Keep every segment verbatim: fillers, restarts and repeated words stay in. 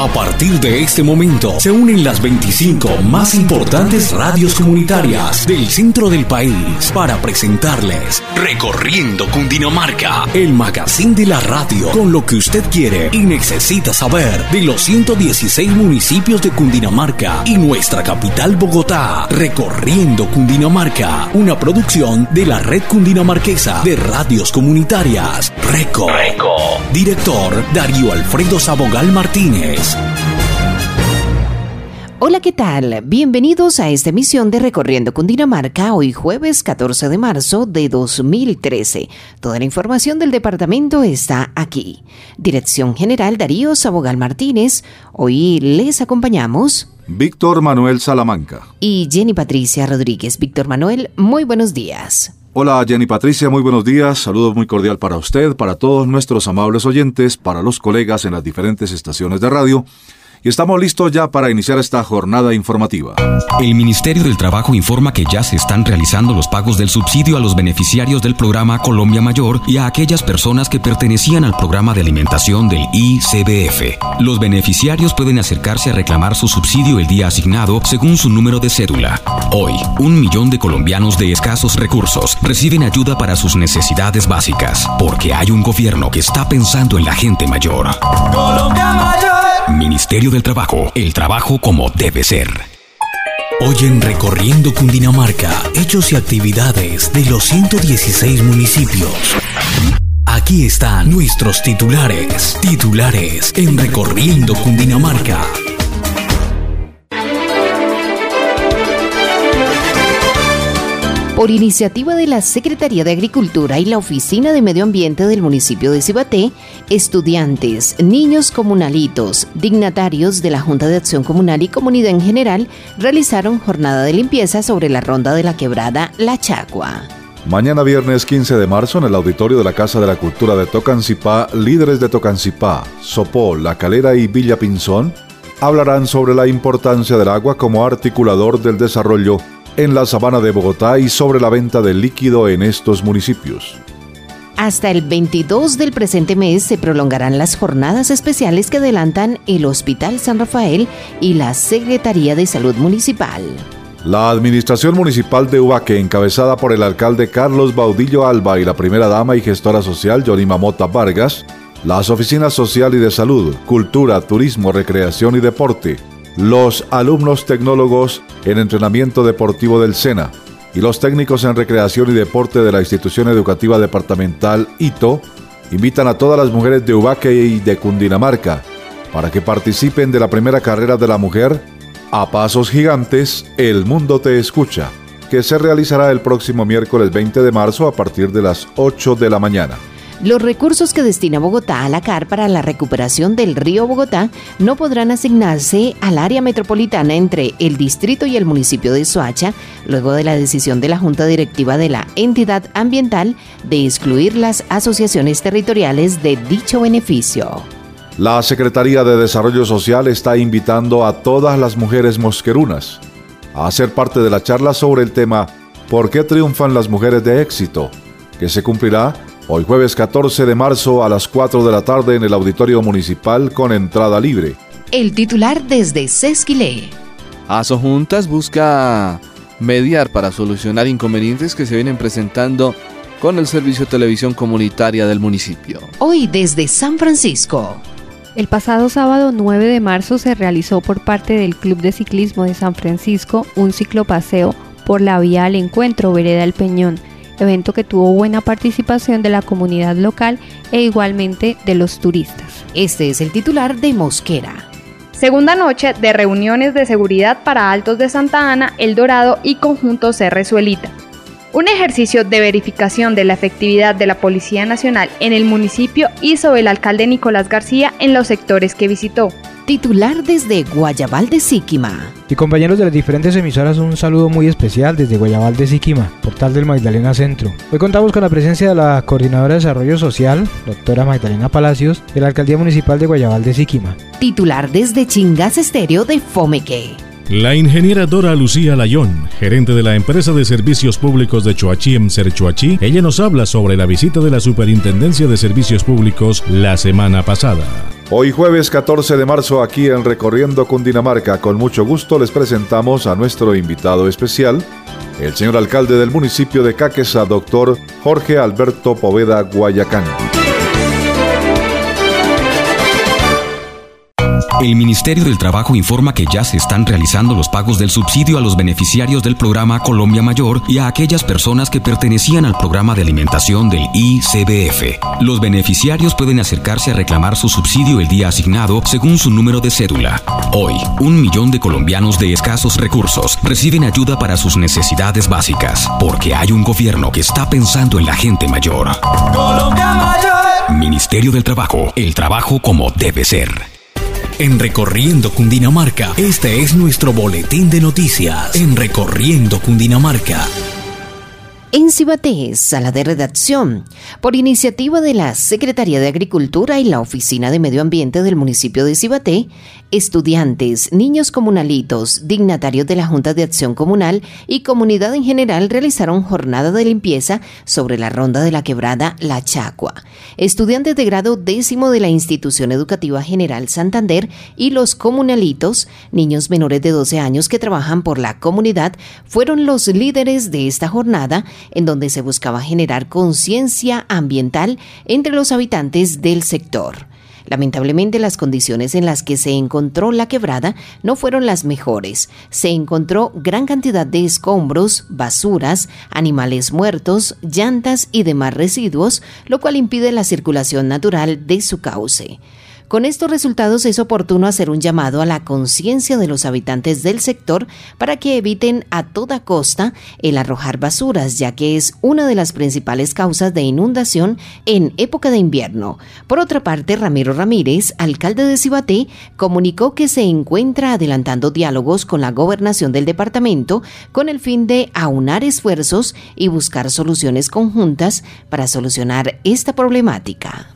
A partir de este momento se unen las veinticinco más importantes radios comunitarias del centro del país para presentarles Recorriendo Cundinamarca, el magazine de la radio con lo que usted quiere y necesita saber de los ciento dieciséis municipios de Cundinamarca y nuestra capital Bogotá. Recorriendo Cundinamarca, una producción de la Red Cundinamarquesa de Radios Comunitarias, RECO. RECO. Director Darío Alfredo Sabogal Martínez. Hola, ¿qué tal? Bienvenidos a esta emisión de Recorriendo Cundinamarca, hoy jueves catorce de marzo de dos mil trece. Toda la información del departamento está aquí. Dirección General Darío Sabogal Martínez. Hoy les acompañamos Víctor Manuel Salamanca y Jenny Patricia Rodríguez. Víctor Manuel, muy buenos días. Hola Jenny Patricia, muy buenos días. Saludos muy cordial para usted, para todos nuestros amables oyentes, para los colegas en las diferentes estaciones de radio. Y estamos listos ya para iniciar esta jornada informativa. El Ministerio del Trabajo informa que ya se están realizando los pagos del subsidio a los beneficiarios del programa Colombia Mayor y a aquellas personas que pertenecían al programa de alimentación del I C B F. Los beneficiarios pueden acercarse a reclamar su subsidio el día asignado según su número de cédula. Hoy, un millón de colombianos de escasos recursos reciben ayuda para sus necesidades básicas, porque hay un gobierno que está pensando en la gente mayor. Colombia Mayor. Ministerio del Trabajo, el trabajo como debe ser. Hoy en Recorriendo Cundinamarca, hechos y actividades de los ciento dieciséis municipios. Aquí están nuestros titulares, titulares en Recorriendo Cundinamarca. Por iniciativa de la Secretaría de Agricultura y la Oficina de Medio Ambiente del municipio de Cibaté, estudiantes, niños comunalitos, dignatarios de la Junta de Acción Comunal y comunidad en general realizaron jornada de limpieza sobre la ronda de la quebrada La Chacua. Mañana viernes quince de marzo en el auditorio de la Casa de la Cultura de Tocancipá, líderes de Tocancipá, Sopó, La Calera y Villa Pinzón hablarán sobre la importancia del agua como articulador del desarrollo en la sabana de Bogotá y sobre la venta de líquido en estos municipios. Hasta el veintidós del presente mes se prolongarán las jornadas especiales que adelantan el Hospital San Rafael y la Secretaría de Salud Municipal. La Administración Municipal de Ubaque, encabezada por el alcalde Carlos Baudillo Alba y la primera dama y gestora social Yorima Mota Vargas, las oficinas social y de salud, cultura, turismo, recreación y deporte, los alumnos tecnólogos en entrenamiento deportivo del SENA y los técnicos en recreación y deporte de la Institución Educativa Departamental I T O invitan a todas las mujeres de Ubaque y de Cundinamarca para que participen de la primera carrera de la mujer a pasos gigantes, El Mundo Te Escucha, que se realizará el próximo miércoles veinte de marzo a partir de las ocho de la mañana. Los recursos que destina Bogotá a la C A R para la recuperación del río Bogotá no podrán asignarse al área metropolitana entre el distrito y el municipio de Soacha, luego de la decisión de la Junta Directiva de la entidad ambiental de excluir las asociaciones territoriales de dicho beneficio. La Secretaría de Desarrollo Social está invitando a todas las mujeres mosquerunas a hacer parte de la charla sobre el tema ¿Por qué triunfan las mujeres de éxito?, que se cumplirá hoy jueves catorce de marzo a las cuatro de la tarde en el Auditorio Municipal con entrada libre. El titular desde Sesquilé. Asojuntas busca mediar para solucionar inconvenientes que se vienen presentando con el servicio de televisión comunitaria del municipio. Hoy desde San Francisco. El pasado sábado nueve de marzo se realizó por parte del Club de Ciclismo de San Francisco un ciclopaseo por la vía al encuentro Vereda El Peñón, evento que tuvo buena participación de la comunidad local e igualmente de los turistas. Este es el titular de Mosquera. Segunda noche de reuniones de seguridad para Altos de Santa Ana, El Dorado y Conjunto C R Suelita. Un ejercicio de verificación de la efectividad de la Policía Nacional en el municipio hizo el alcalde Nicolás García en los sectores que visitó. Titular desde Guayabal de Siquima. Y compañeros de las diferentes emisoras, un saludo muy especial desde Guayabal de Siquima, Portal del Magdalena Centro. Hoy contamos con la presencia de la Coordinadora de Desarrollo Social, doctora Magdalena Palacios, de la Alcaldía Municipal de Guayabal de Siquima. Titular desde Chingas Estéreo de Fomeque. La ingeniera Dora Lucía Layón, gerente de la empresa de servicios públicos de Choachí en Serchoachí, ella nos habla sobre la visita de la Superintendencia de Servicios Públicos la semana pasada. Hoy jueves catorce de marzo, aquí en Recorriendo Cundinamarca, con mucho gusto les presentamos a nuestro invitado especial, el señor alcalde del municipio de Caqueza, doctor Jorge Alberto Poveda Guayacán. El Ministerio del Trabajo informa que ya se están realizando los pagos del subsidio a los beneficiarios del programa Colombia Mayor y a aquellas personas que pertenecían al programa de alimentación del I C B F. Los beneficiarios pueden acercarse a reclamar su subsidio el día asignado según su número de cédula. Hoy, un millón de colombianos de escasos recursos reciben ayuda para sus necesidades básicas, porque hay un gobierno que está pensando en la gente mayor. Colombia Mayor. Ministerio del Trabajo, el trabajo como debe ser. En Recorriendo Cundinamarca, este es nuestro boletín de noticias. En Recorriendo Cundinamarca. En Cibaté, sala de redacción, por iniciativa de la Secretaría de Agricultura y la Oficina de Medio Ambiente del municipio de Cibaté, estudiantes, niños comunalitos, dignatarios de la Junta de Acción Comunal y comunidad en general realizaron jornada de limpieza sobre la ronda de la quebrada La Chacua. Estudiantes de grado décimo de la Institución Educativa General Santander y los comunalitos, niños menores de doce años que trabajan por la comunidad, fueron los líderes de esta jornada, en donde se buscaba generar conciencia ambiental entre los habitantes del sector. Lamentablemente, las condiciones en las que se encontró la quebrada no fueron las mejores. Se encontró gran cantidad de escombros, basuras, animales muertos, llantas y demás residuos, lo cual impide la circulación natural de su cauce. Con estos resultados es oportuno hacer un llamado a la conciencia de los habitantes del sector para que eviten a toda costa el arrojar basuras, ya que es una de las principales causas de inundación en época de invierno. Por otra parte, Ramiro Ramírez, alcalde de Cibaté, comunicó que se encuentra adelantando diálogos con la gobernación del departamento con el fin de aunar esfuerzos y buscar soluciones conjuntas para solucionar esta problemática.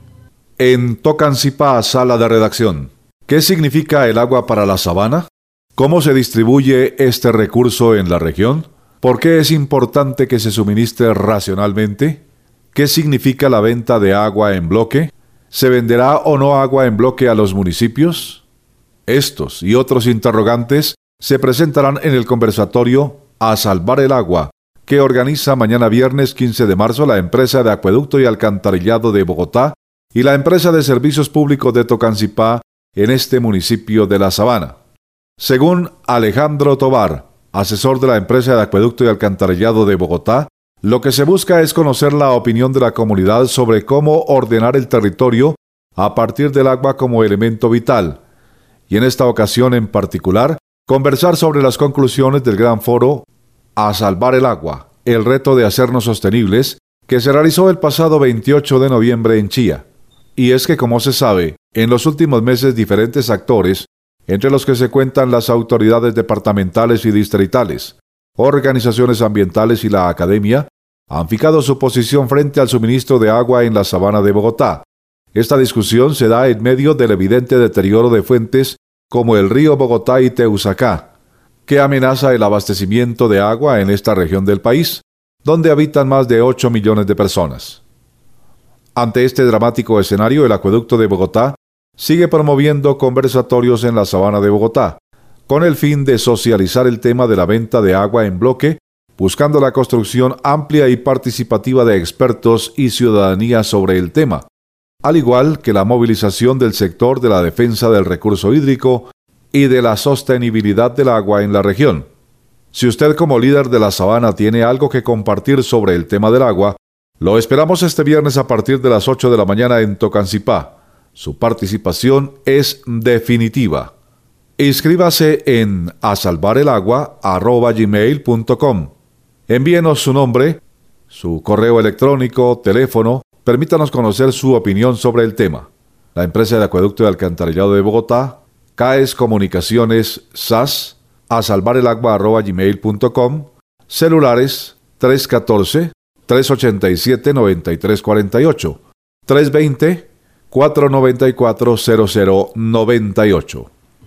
En Tocancipá, sala de redacción. ¿Qué significa el agua para la sabana? ¿Cómo se distribuye este recurso en la región? ¿Por qué es importante que se suministre racionalmente? ¿Qué significa la venta de agua en bloque? ¿Se venderá o no agua en bloque a los municipios? Estos y otros interrogantes se presentarán en el conversatorio A Salvar el Agua, que organiza mañana viernes quince de marzo la empresa de acueducto y alcantarillado de Bogotá y la empresa de servicios públicos de Tocancipá en este municipio de La Sabana. Según Alejandro Tobar, asesor de la empresa de acueducto y alcantarillado de Bogotá, lo que se busca es conocer la opinión de la comunidad sobre cómo ordenar el territorio a partir del agua como elemento vital, y en esta ocasión en particular, conversar sobre las conclusiones del gran foro A Salvar el Agua, el reto de hacernos sostenibles, que se realizó el pasado veintiocho de noviembre en Chía. Y es que, como se sabe, en los últimos meses diferentes actores, entre los que se cuentan las autoridades departamentales y distritales, organizaciones ambientales y la academia, han fijado su posición frente al suministro de agua en la sabana de Bogotá. Esta discusión se da en medio del evidente deterioro de fuentes como el río Bogotá y Teusacá, que amenaza el abastecimiento de agua en esta región del país, donde habitan más de ocho millones de personas. Ante este dramático escenario, el Acueducto de Bogotá sigue promoviendo conversatorios en la Sabana de Bogotá, con el fin de socializar el tema de la venta de agua en bloque, buscando la construcción amplia y participativa de expertos y ciudadanía sobre el tema, al igual que la movilización del sector de la defensa del recurso hídrico y de la sostenibilidad del agua en la región. Si usted como líder de la Sabana tiene algo que compartir sobre el tema del agua, lo esperamos este viernes a partir de las ocho de la mañana en Tocancipá. Su participación es definitiva. Inscríbase en asalvarelagua arroba gmail punto com. Envíenos su nombre, su correo electrónico, teléfono. Permítanos conocer su opinión sobre el tema. La empresa de acueducto y alcantarillado de Bogotá, CAES Comunicaciones S A S, asalvarelagua arroba gmail punto com, celulares tres uno cuatro, tres ocho siete, nueve tres cuatro ocho, tres dos cero, cuatro nueve cuatro, cero cero nueve ocho.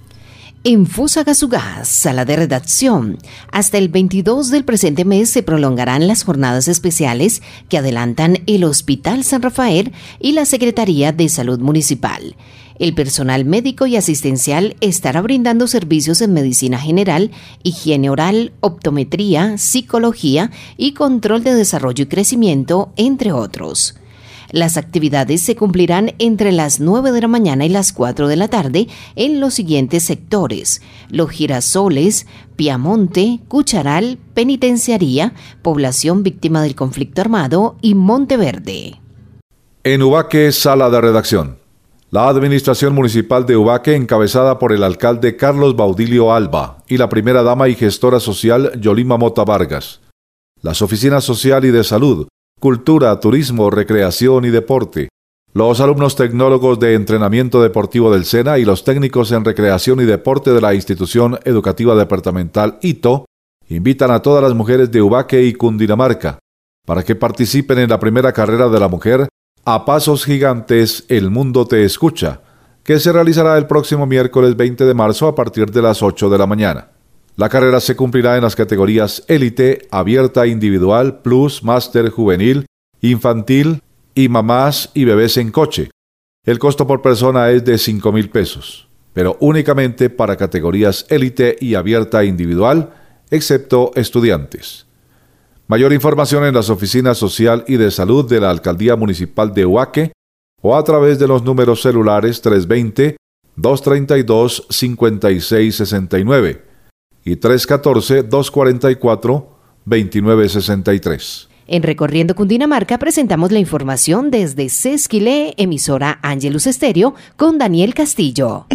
En Fusagasugá, sala de redacción, hasta el veintidós del presente mes se prolongarán las jornadas especiales que adelantan el Hospital San Rafael y la Secretaría de Salud Municipal. El personal médico y asistencial estará brindando servicios en medicina general, higiene oral, optometría, psicología y control de desarrollo y crecimiento, entre otros. Las actividades se cumplirán entre las nueve de la mañana y las cuatro de la tarde en los siguientes sectores: Los Girasoles, Piamonte, Cucharal, Penitenciaría, Población Víctima del Conflicto Armado y Monteverde. En Ubaque, sala de redacción. La Administración Municipal de Ubaque, encabezada por el alcalde Carlos Baudilio Alba y la primera dama y gestora social Yolima Mota Vargas. Las oficinas social y de salud, cultura, turismo, recreación y deporte. Los alumnos tecnólogos de entrenamiento deportivo del SENA y los técnicos en recreación y deporte de la Institución Educativa Departamental I T O invitan a todas las mujeres de Ubaque y Cundinamarca para que participen en la primera carrera de la mujer A Pasos Gigantes, El Mundo Te Escucha, que se realizará el próximo miércoles veinte de marzo a partir de las ocho de la mañana. La carrera se cumplirá en las categorías Élite, Abierta Individual, Plus, Máster Juvenil, Infantil y Mamás y Bebés en Coche. El costo por persona es de cinco mil pesos, pero únicamente para categorías Élite y Abierta Individual, excepto estudiantes. Mayor información en las oficinas social y de salud de la Alcaldía Municipal de Ubaque o a través de los números celulares tres dos cero, dos tres dos, cinco seis seis nueve y tres uno cuatro, dos cuatro cuatro, dos nueve seis tres. En Recorriendo Cundinamarca presentamos la información desde Sesquilé, emisora Ángelus Estéreo, con Daniel Castillo.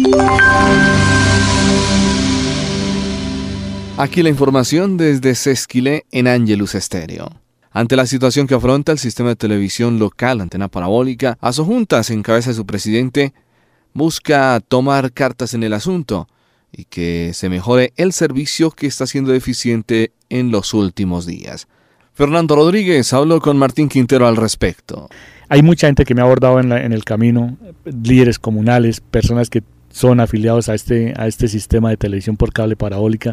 Aquí la información desde Sesquilé en Ángelus Estéreo. Ante la situación que afronta el sistema de televisión local, Antena Parabólica, Asojuntas, en cabeza de su presidente, busca tomar cartas en el asunto y que se mejore el servicio que está siendo deficiente en los últimos días. Fernando Rodríguez habló con Martín Quintero al respecto. Hay mucha gente que me ha abordado en, la, en el camino, líderes comunales, personas que son afiliados a este, a este sistema de televisión por cable parabólica,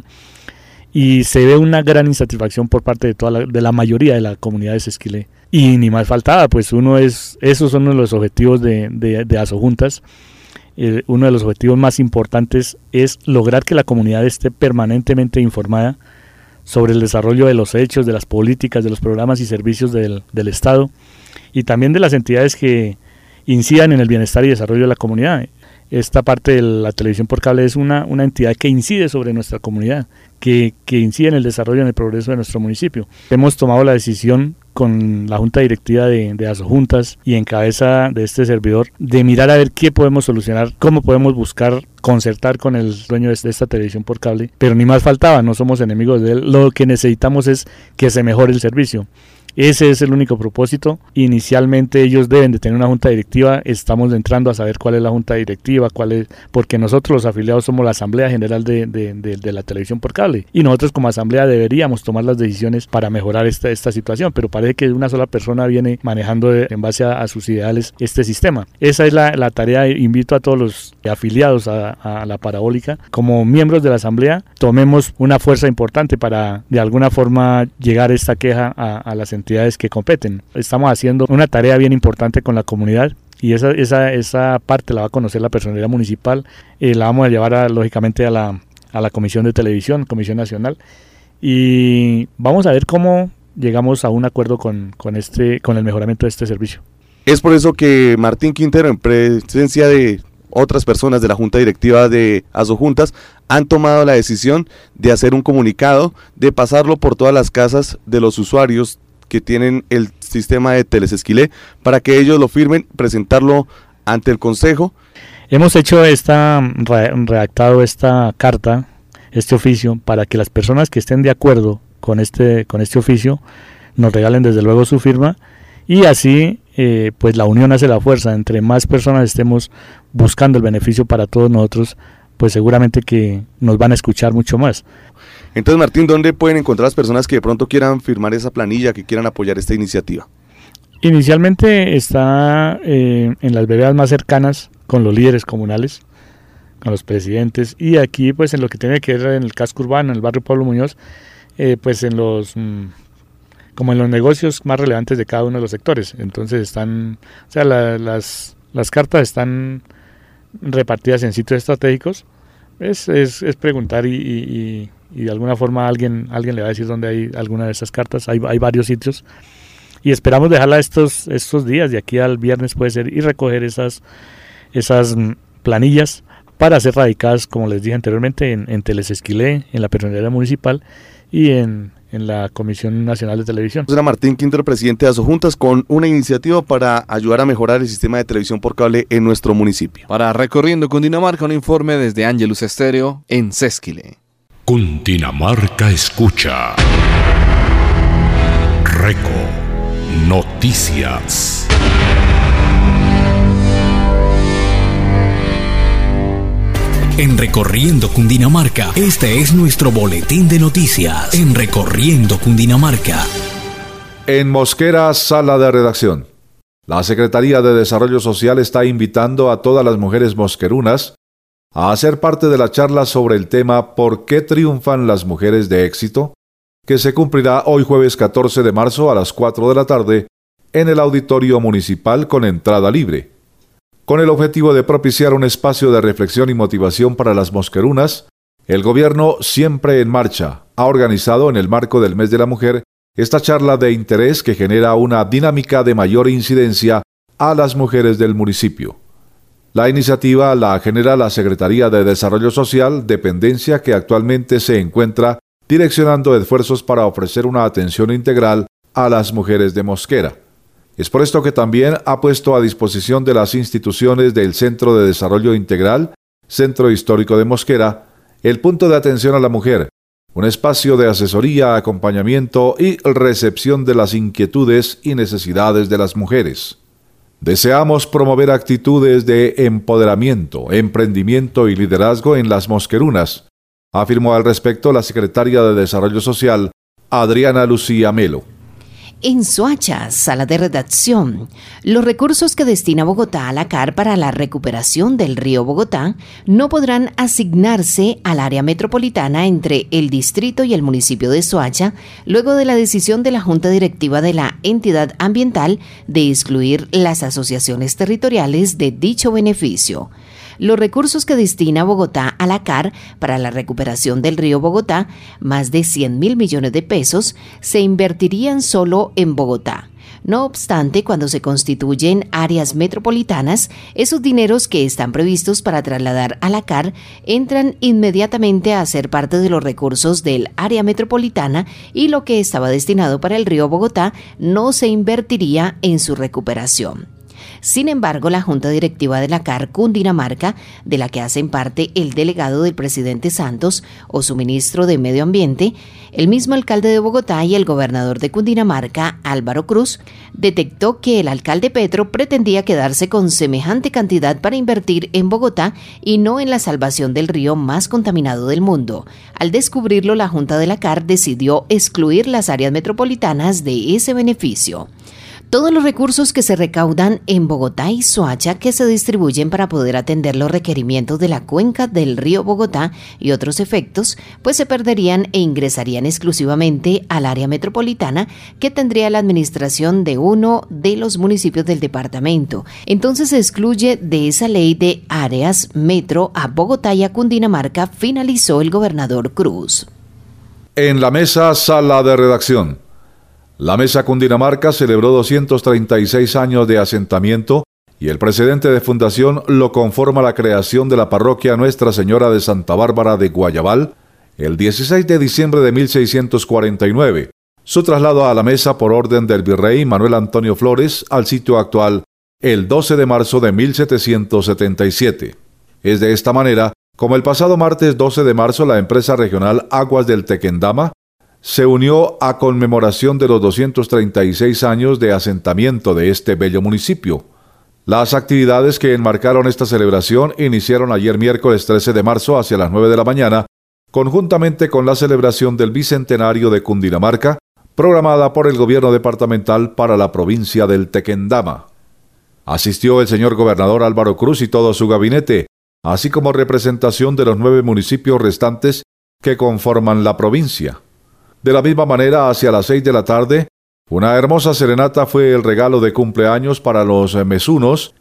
y se ve una gran insatisfacción por parte de toda la, de la mayoría de la comunidad de Sesquilé. Y ni más faltaba, pues uno es, esos son uno de los objetivos de, de, de Asojuntas. Eh, uno de los objetivos más importantes es lograr que la comunidad esté permanentemente informada sobre el desarrollo de los hechos, de las políticas, de los programas y servicios del, del Estado, y también de las entidades que incidan en el bienestar y desarrollo de la comunidad. Esta parte de la televisión por cable es una, una entidad que incide sobre nuestra comunidad, que, que incide en el desarrollo y en el progreso de nuestro municipio. Hemos tomado la decisión con la Junta Directiva de, de Asojuntas y en cabeza de este servidor de mirar a ver qué podemos solucionar, cómo podemos buscar concertar con el dueño de esta televisión por cable, pero ni más faltaba, no somos enemigos de él, lo que necesitamos es que se mejore el servicio. Ese es el único propósito. Inicialmente ellos deben de tener una junta directiva, estamos entrando a saber cuál es la junta directiva, cuál es, porque nosotros los afiliados somos la Asamblea General de, de, de, de la Televisión por Cable, y nosotros como Asamblea deberíamos tomar las decisiones para mejorar esta, esta situación, pero parece que una sola persona viene manejando de, en base a, a sus ideales este sistema. Esa es la, la tarea. Invito a todos los afiliados a, a la parabólica, como miembros de la Asamblea, tomemos una fuerza importante para de alguna forma llegar esta queja a, a las entidades que competen. Estamos haciendo una tarea bien importante con la comunidad y esa, esa, esa parte la va a conocer la personería municipal, eh, la vamos a llevar a, lógicamente a la, a la Comisión de Televisión, Comisión Nacional, y vamos a ver cómo llegamos a un acuerdo con, con, este, con el mejoramiento de este servicio. Es por eso que Martín Quintero, en presencia de otras personas de la Junta Directiva de Asojuntas, han tomado la decisión de hacer un comunicado, de pasarlo por todas las casas de los usuarios que tienen el sistema de Telesesquilé, para que ellos lo firmen, presentarlo ante el Consejo. Hemos hecho esta, redactado esta carta, este oficio, para que las personas que estén de acuerdo con este, con este oficio nos regalen desde luego su firma, y así eh, pues la unión hace la fuerza. Entre más personas estemos buscando el beneficio para todos nosotros, pues seguramente que nos van a escuchar mucho más. Entonces, Martín, ¿dónde pueden encontrar las personas que de pronto quieran firmar esa planilla, que quieran apoyar esta iniciativa? Inicialmente está eh, en las veredas más cercanas con los líderes comunales, con los presidentes, y aquí pues en lo que tiene que ver en el casco urbano, en el barrio Pablo Muñoz, eh, pues en los mmm, como en los negocios más relevantes de cada uno de los sectores. Entonces están, o sea, la, las, las cartas están repartidas en sitios estratégicos. Es, es, es preguntar y, y, y de alguna forma alguien, alguien le va a decir dónde hay alguna de esas cartas. Hay, hay varios sitios y esperamos dejarla estos, estos días, de aquí al viernes puede ser, y recoger esas, esas planillas para ser radicadas, como les dije anteriormente, en, en Teles Esquilé, en la Personería Municipal y en, en la Comisión Nacional de Televisión. Era Martín Quintero, presidente de Asojuntas, con una iniciativa para ayudar a mejorar el sistema de televisión por cable en nuestro municipio. Para Recorriendo Cundinamarca, un informe desde Angelus Estéreo en Sesquile. Cundinamarca escucha. Reco Noticias. En Recorriendo Cundinamarca, este es nuestro boletín de noticias. En Recorriendo Cundinamarca. En Mosquera, sala de redacción. La Secretaría de Desarrollo Social está invitando a todas las mujeres mosquerunas a hacer parte de la charla sobre el tema ¿Por qué triunfan las mujeres de éxito?, que se cumplirá hoy jueves catorce de marzo a las cuatro de la tarde en el Auditorio Municipal con entrada libre. Con el objetivo de propiciar un espacio de reflexión y motivación para las mosquerunas, el gobierno Siempre en Marcha ha organizado en el marco del Mes de la Mujer esta charla de interés que genera una dinámica de mayor incidencia a las mujeres del municipio. La iniciativa la genera la Secretaría de Desarrollo Social, dependencia que actualmente se encuentra direccionando esfuerzos para ofrecer una atención integral a las mujeres de Mosquera. Es por esto que también ha puesto a disposición de las instituciones del Centro de Desarrollo Integral, Centro Histórico de Mosquera, el punto de atención a la mujer, un espacio de asesoría, acompañamiento y recepción de las inquietudes y necesidades de las mujeres. Deseamos promover actitudes de empoderamiento, emprendimiento y liderazgo en las mosquerunas, afirmó al respecto la secretaria de Desarrollo Social, Adriana Lucía Melo. En Soacha, sala de redacción, los recursos que destina Bogotá a la C A R para la recuperación del río Bogotá no podrán asignarse al área metropolitana entre el distrito y el municipio de Soacha, luego de la decisión de la Junta Directiva de la entidad ambiental de excluir las asociaciones territoriales de dicho beneficio. Los recursos que destina Bogotá a la C A R para la recuperación del río Bogotá, más de cien mil millones de pesos, se invertirían solo en Bogotá. No obstante, cuando se constituyen áreas metropolitanas, esos dineros que están previstos para trasladar a la C A R entran inmediatamente a ser parte de los recursos del área metropolitana y lo que estaba destinado para el río Bogotá no se invertiría en su recuperación. Sin embargo, la Junta Directiva de la C A R Cundinamarca, de la que hacen parte el delegado del presidente Santos o su ministro de Medio Ambiente, el mismo alcalde de Bogotá y el gobernador de Cundinamarca, Álvaro Cruz, detectó que el alcalde Petro pretendía quedarse con semejante cantidad para invertir en Bogotá y no en la salvación del río más contaminado del mundo. Al descubrirlo, la Junta de la C A R decidió excluir las áreas metropolitanas de ese beneficio. Todos los recursos que se recaudan en Bogotá y Soacha que se distribuyen para poder atender los requerimientos de la cuenca del río Bogotá y otros efectos, pues se perderían e ingresarían exclusivamente al área metropolitana que tendría la administración de uno de los municipios del departamento. Entonces se excluye de esa ley de áreas metro a Bogotá y a Cundinamarca, finalizó el gobernador Cruz. En la mesa, sala de redacción. La Mesa Cundinamarca celebró doscientos treinta y seis años de asentamiento y el precedente de fundación lo conforma la creación de la parroquia Nuestra Señora de Santa Bárbara de Guayabal el dieciséis de diciembre de mil seiscientos cuarenta y nueve, su traslado a la mesa por orden del virrey Manuel Antonio Flores al sitio actual el doce de marzo de mil setecientos setenta y siete. Es de esta manera como el pasado martes doce de marzo la empresa regional Aguas del Tequendama se unió a conmemoración de los doscientos treinta y seis años de asentamiento de este bello municipio. Las actividades que enmarcaron esta celebración iniciaron ayer miércoles trece de marzo hacia las nueve de la mañana, conjuntamente con la celebración del Bicentenario de Cundinamarca, programada por el gobierno departamental para la provincia del Tequendama. Asistió el señor gobernador Álvaro Cruz y todo su gabinete, así como representación de los nueve municipios restantes que conforman la provincia. De la misma manera, hacia las seis de la tarde, una hermosa serenata fue el regalo de cumpleaños para los mesunos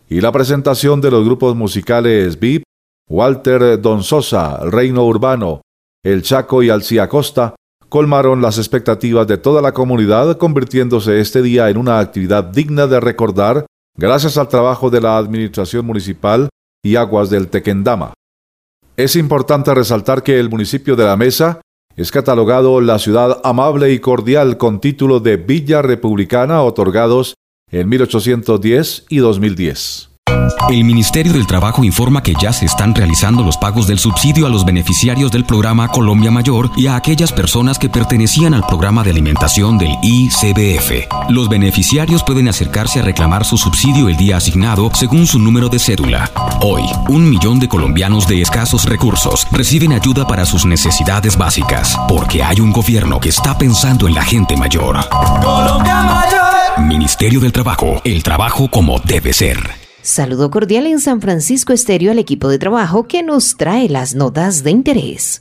y la presentación de los grupos musicales V I P, Walter Don Sosa, Reino Urbano, El Chaco y Alcía Costa colmaron las expectativas de toda la comunidad, convirtiéndose este día en una actividad digna de recordar gracias al trabajo de la Administración Municipal y Aguas del Tequendama. Es importante resaltar que el municipio de La Mesa es catalogado la ciudad amable y cordial con título de Villa Republicana otorgados en mil ochocientos diez y dos mil diez. El Ministerio del Trabajo informa que ya se están realizando los pagos del subsidio a los beneficiarios del programa Colombia Mayor y a aquellas personas que pertenecían al programa de alimentación del I C B F. Los beneficiarios pueden acercarse a reclamar su subsidio el día asignado según su número de cédula. Hoy, un millón de colombianos de escasos recursos reciben ayuda para sus necesidades básicas, porque hay un gobierno que está pensando en la gente mayor. Colombia Mayor. Ministerio del Trabajo, el trabajo como debe ser. Saludo cordial en San Francisco Estéreo al equipo de trabajo que nos trae las notas de interés.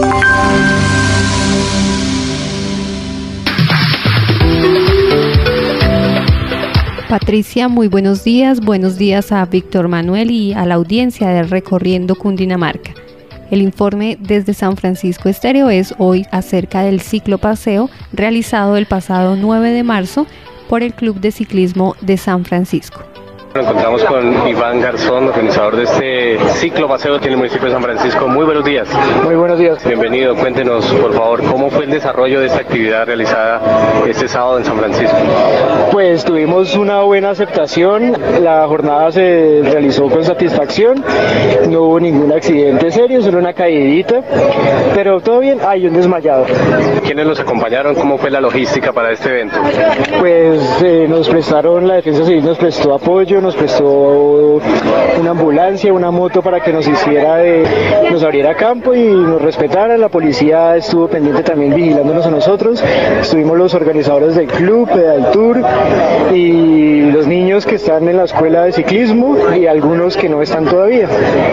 Patricia, muy buenos días. Buenos días a Víctor Manuel y a la audiencia de Recorriendo Cundinamarca. El informe desde San Francisco Estéreo es hoy acerca del ciclopaseo realizado el pasado nueve de marzo por el Club de Ciclismo de San Francisco. Nos encontramos con Iván Garzón, organizador de este ciclo paseo en el municipio de San Francisco. Muy buenos días. Muy buenos días. Bienvenido. Cuéntenos, por favor, cómo fue el desarrollo de esta actividad realizada este sábado en San Francisco. Pues tuvimos una buena aceptación. La jornada se realizó con satisfacción. No hubo ningún accidente serio, solo una caidita. Pero todo bien. Hay un desmayado. ¿Quiénes los acompañaron? ¿Cómo fue la logística para este evento? Pues eh, nos prestaron, la Defensa Civil nos prestó apoyo, nos prestó una ambulancia, una moto para que nos hiciera de, nos abriera campo y nos respetara. La policía estuvo pendiente también vigilándonos a nosotros. Estuvimos los organizadores del club, Pedal Tour y los niños que están en la escuela de ciclismo y algunos que no están todavía.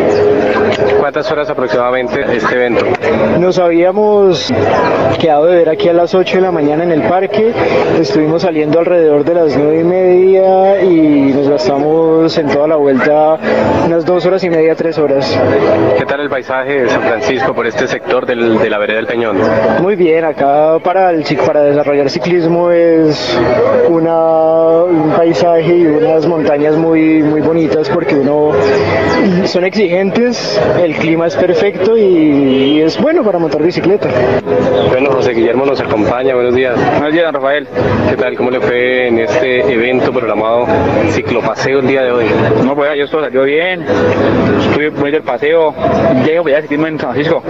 ¿Cuántas horas aproximadamente este evento? Nos habíamos quedado de ver aquí a las ocho de la mañana en el parque. Estuvimos saliendo alrededor de las nueve y media y nos gastamos en toda la vuelta unas dos horas y media, tres horas. ¿Qué tal el paisaje de San Francisco por este sector del, de la vereda del Peñón? Muy bien, acá para, el, para desarrollar ciclismo es una, un paisaje y unas montañas muy, muy bonitas porque uno son exigentes, el clima es perfecto y, y es bueno para montar bicicleta. Bueno, José Guillermo nos acompaña, buenos días. Buenos días, Rafael. ¿Qué tal? ¿Cómo le fue en este evento programado ciclopaseo el día de hoy? No, pues yo esto salió bien, estuve muy del paseo, llego pues ya ciclismo en San Francisco.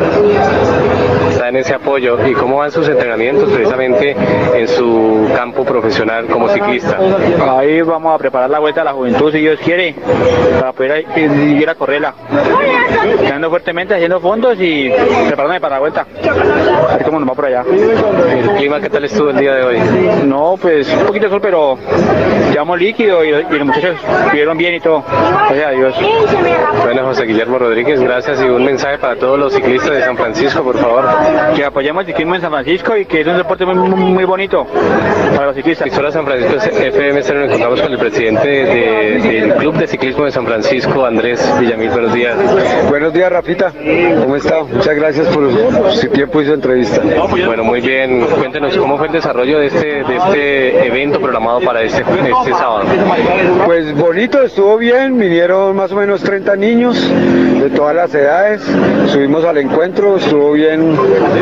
Está en ese apoyo. ¿Y cómo van sus entrenamientos precisamente en su campo profesional como ciclista? Ahí vamos a preparar la vuelta a la juventud, si Dios quiere, para poder ir a correrla. Quedando fuertemente, haciendo fondos y preparándome para la vuelta. A ver cómo nos va por allá. ¿El clima qué tal estuvo el día de hoy? No, pues un poquito de sol, pero llevamos líquido y, y los muchachos estuvieron bien y todo. Gracias a Dios. Bueno, José Guillermo Rodríguez, gracias. Y un mensaje para todos los ciclistas de San Francisco, por favor. Que apoyemos el ciclismo en San Francisco y que es un deporte muy, muy, muy bonito para los ciclistas. Emisora San Francisco F M, nos encontramos con el presidente de, del Club de Ciclismo de San Francisco, Andrés Villamil. Buenos días. Buenos días, Rafita. ¿Cómo está? Muchas gracias por su tiempo y su entrevista. Bueno, muy bien. Cuéntenos cómo fue el desarrollo de este, de este evento programado para este, este sábado. Pues bonito, estuvo bien. Vinieron más o menos treinta niños de todas las edades. Subimos al encuentro, estuvo bien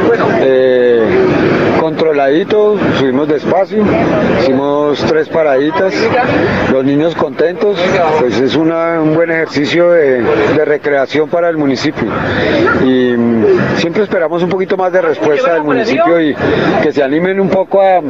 eh, controladito, subimos despacio, hicimos tres paraditas, los niños contentos, pues es una, un buen ejercicio de, de recreación para el municipio y um, siempre esperamos un poquito más de respuesta del municipio y que se animen un poco a,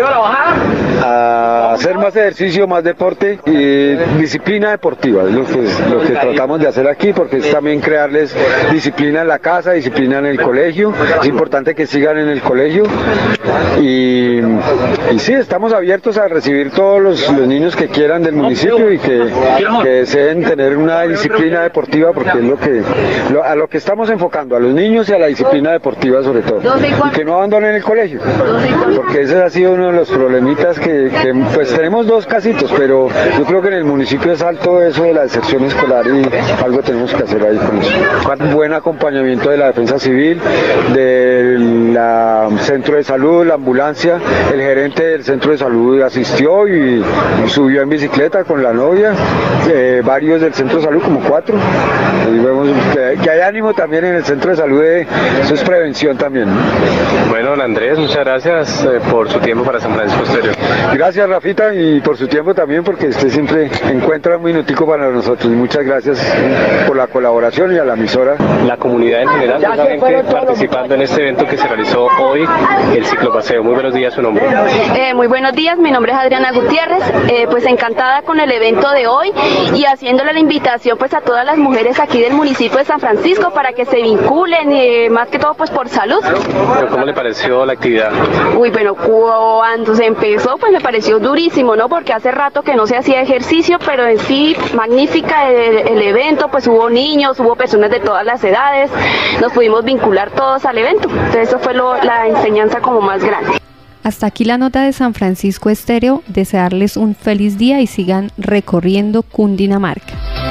a hacer más ejercicio, más deporte y disciplina deportiva, es lo que, lo que tratamos de hacer aquí porque es también crearles disciplina en la casa, disciplina en el colegio, es importante que sigan en el colegio y, y sí, estamos abiertos a recibir todos los, los niños que quieran del municipio y que, que deseen tener una disciplina deportiva, porque es lo que lo, a lo que estamos enfocando, a los niños y a la disciplina deportiva sobre todo, y que no abandonen el colegio, porque ese ha sido uno de los problemitas que, que pues tenemos dos casitos, pero yo creo que en el municipio es alto eso de la deserción escolar y algo tenemos que hacer ahí con eso. Un buen acompañamiento de la defensa civil, del centro de salud, la ambulancia, el gerente del centro de salud asistió y subió en bicicleta con la novia, eh, varios del centro de salud, como cuatro, y vemos que, que hay ánimo también en el centro de salud, de, eso es prevención también, ¿no? Bueno, don Andrés, muchas gracias eh, por su tiempo para San Francisco Estéreo. Gracias, Rafita, y por su tiempo también, porque usted siempre encuentra un minutico para nosotros, y muchas gracias por la colaboración y a la emisora. La comunidad en general, justamente participando en este evento que se realizó hoy, el ciclopaseo. Muy buenos días, su nombre. Eh, muy buenos días, mi nombre es Adriana Gutiérrez, eh, pues encantada con el evento de hoy y haciéndole la invitación pues a todas las mujeres aquí del municipio de San Francisco para que se vinculen, eh, más que todo pues por salud. ¿Pero cómo le pareció la actividad? Uy, bueno, cuando se empezó pues me pareció durísimo, ¿no? Porque hace rato que no se hacía ejercicio, pero en sí, magnífica el, el evento, pues hubo niños, hubo personas de todas las edades, nos pudimos vincular todos al evento, entonces eso fue lo, la enseñanza como más grande. Hasta aquí la nota de San Francisco Estéreo, desearles un feliz día y sigan recorriendo Cundinamarca.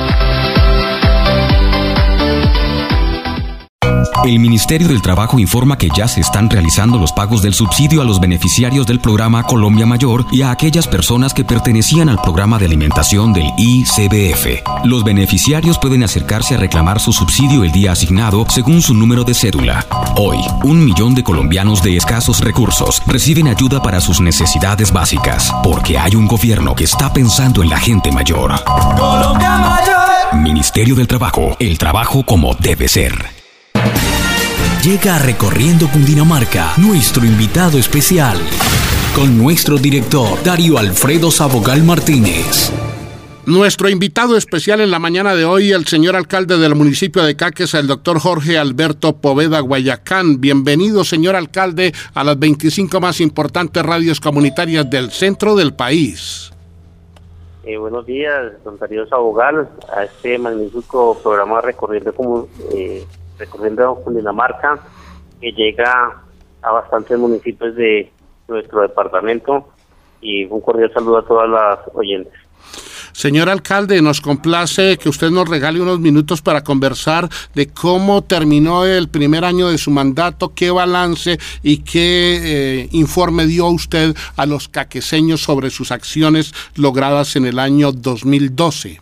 El Ministerio del Trabajo informa que ya se están realizando los pagos del subsidio a los beneficiarios del programa Colombia Mayor y a aquellas personas que pertenecían al programa de alimentación del I C B F. Los beneficiarios pueden acercarse a reclamar su subsidio el día asignado según su número de cédula. Hoy, un millón de colombianos de escasos recursos reciben ayuda para sus necesidades básicas, porque hay un gobierno que está pensando en la gente mayor. Colombia Mayor. Ministerio del Trabajo, el trabajo como debe ser. Llega a Recorriendo Cundinamarca nuestro invitado especial, con nuestro director Darío Alfredo Sabogal Martínez. Nuestro invitado especial en la mañana de hoy, el señor alcalde del municipio de Caques, el doctor Jorge Alberto Poveda Guayacán. Bienvenido, señor alcalde, a las veinticinco más importantes radios comunitarias del centro del país. Eh, buenos días, don Darío Sabogal, a este magnífico programa Recorriendo como... Eh, recorriendo Cundinamarca, que llega a bastantes municipios de nuestro departamento, y un cordial saludo a todas las oyentes. Señor alcalde, nos complace que usted nos regale unos minutos para conversar de cómo terminó el primer año de su mandato, qué balance y qué eh, informe dio usted a los caqueseños sobre sus acciones logradas en el año dos mil doce.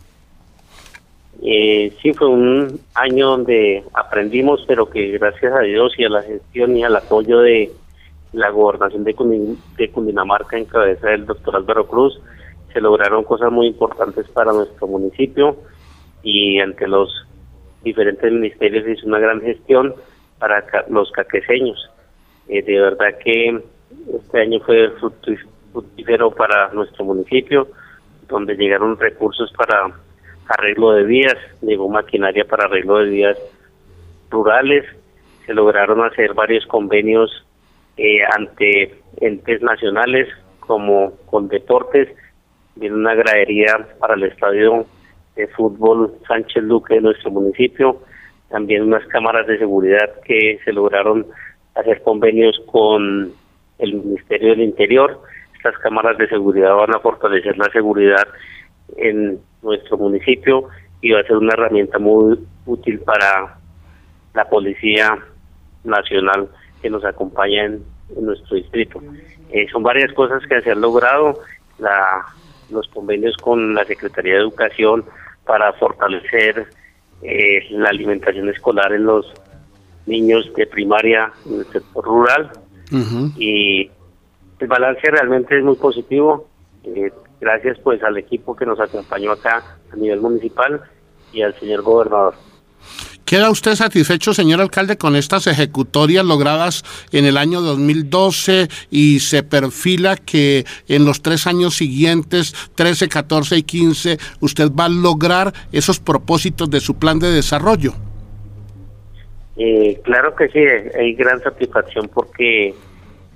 Eh, sí, fue un año donde aprendimos, pero que gracias a Dios y a la gestión y al apoyo de la gobernación de, Cundin- de Cundinamarca en cabeza del doctor Álvaro Cruz, se lograron cosas muy importantes para nuestro municipio, y ante los diferentes ministerios hizo una gran gestión para ca- los caqueseños. Eh, de verdad que este año fue fructífero para nuestro municipio, donde llegaron recursos para arreglo de vías, llegó maquinaria para arreglo de vías rurales, se lograron hacer varios convenios eh, ante entes nacionales como con deportes, viene una gradería para el estadio de fútbol Sánchez Luque de nuestro municipio, también unas cámaras de seguridad que se lograron hacer convenios con el Ministerio del Interior. Estas cámaras de seguridad van a fortalecer la seguridad en nuestro municipio y va a ser una herramienta muy útil para la Policía Nacional que nos acompaña en, en nuestro distrito. Eh, son varias cosas que se han logrado, la, los convenios con la Secretaría de Educación para fortalecer eh, la alimentación escolar en los niños de primaria en el sector rural. Uh-huh. Y el balance realmente es muy positivo. Eh, Gracias pues al equipo que nos acompañó acá a nivel municipal y al señor gobernador. ¿Queda usted satisfecho, señor alcalde, con estas ejecutorias logradas en el año dos mil doce y se perfila que en los tres años siguientes, trece, catorce y quince, usted va a lograr esos propósitos de su plan de desarrollo? Eh, claro que sí, hay gran satisfacción porque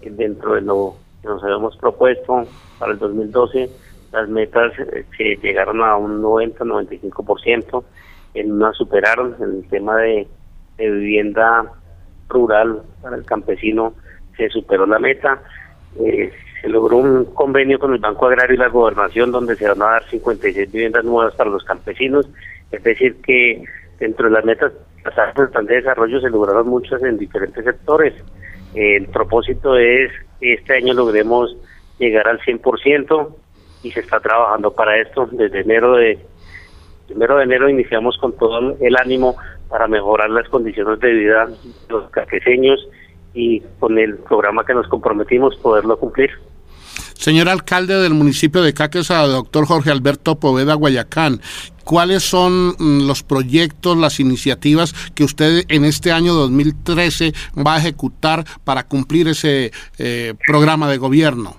dentro de lo que nos habíamos propuesto para el dos mil doce, las metas eh, se llegaron a un noventa, noventa y cinco por ciento, en una superaron. En el tema de, de vivienda rural para el campesino se superó la meta. Eh, se logró un convenio con el Banco Agrario y la Gobernación donde se van a dar cincuenta y seis viviendas nuevas para los campesinos, es decir que dentro de las metas pasadas del plan de desarrollo se lograron muchas en diferentes sectores. Eh, el propósito es que este año logremos llegar al cien por ciento y se está trabajando para esto. Desde enero de primero de enero iniciamos con todo el ánimo para mejorar las condiciones de vida de los caqueseños y con el programa que nos comprometimos poderlo cumplir. Señor alcalde del municipio de Cáqueza, doctor Jorge Alberto Poveda Guayacán, ¿cuáles son los proyectos, las iniciativas que usted en este año dos mil trece va a ejecutar para cumplir ese eh, programa de gobierno?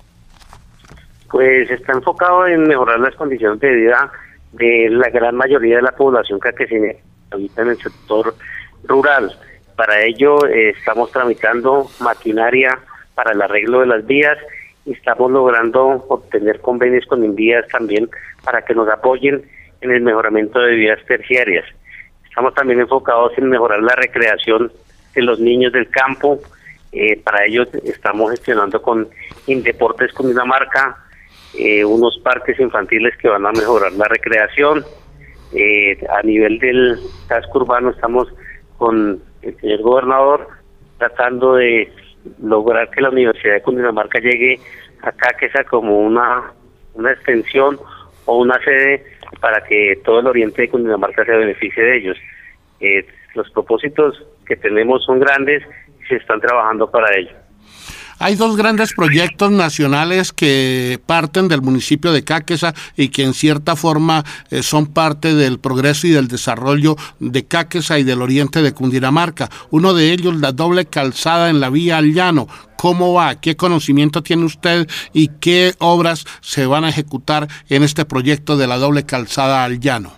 Pues está enfocado en mejorar las condiciones de vida de la gran mayoría de la población caqueseña que habita en el sector rural. Para ello eh, estamos tramitando maquinaria para el arreglo de las vías y estamos logrando obtener convenios con Invías también para que nos apoyen en el mejoramiento de vías terciarias. Estamos también enfocados en mejorar la recreación de los niños del campo. Eh, para ello estamos gestionando con Indeportes Cundinamarca eh, unos parques infantiles que van a mejorar la recreación. Eh, a nivel del casco urbano estamos con el señor gobernador tratando de lograr que la Universidad de Cundinamarca llegue a Cáqueza como una, una extensión o una sede para que todo el oriente de Cundinamarca se beneficie de ellos. Eh, los propósitos que tenemos son grandes y se están trabajando para ello. Hay dos grandes proyectos nacionales que parten del municipio de Cáqueza y que en cierta forma eh, son parte del progreso y del desarrollo de Cáqueza y del oriente de Cundinamarca. Uno de ellos, la doble calzada en la vía al llano. ¿Cómo va? ¿Qué conocimiento tiene usted y qué obras se van a ejecutar en este proyecto de la doble calzada al llano?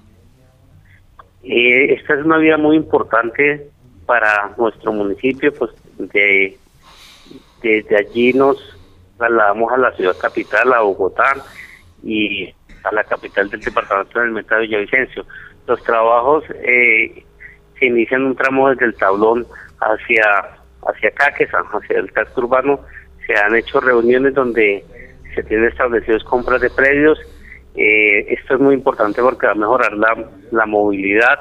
Eh, esta es una vía muy importante para nuestro municipio, pues de desde allí nos trasladamos a la ciudad capital, a Bogotá y a la capital del departamento del Meta, Villavicencio. Los trabajos eh, se inician en un tramo desde el Tablón hacia hacia Cáqueza, hacia el casco urbano. Se han hecho reuniones donde se tienen establecidos compras de predios. Eh, esto es muy importante porque va a mejorar la, la movilidad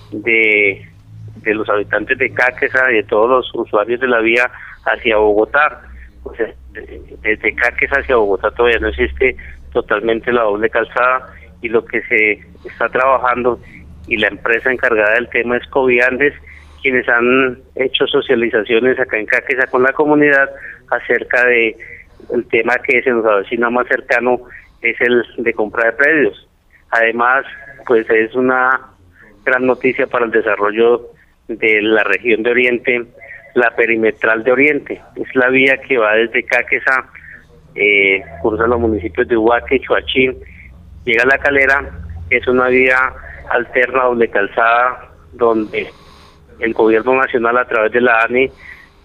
de, de los habitantes de Cáqueza y de todos los usuarios de la vía hacia Bogotá. Pues desde Cáqueza hacia Bogotá todavía no existe totalmente la doble calzada y lo que se está trabajando y la empresa encargada del tema es Coviandes, quienes han hecho socializaciones acá en Cáqueza con la comunidad acerca de el tema que se nos avecina más cercano, es el de compra de predios. Además, pues es una gran noticia para el desarrollo de la región de Oriente, la perimetral de Oriente. Es la vía que va desde Cáqueza, eh, cruza los municipios de Ubaque, Choachín, llega a La Calera. Es una vía alterna doble calzada donde el gobierno nacional a través de la A N I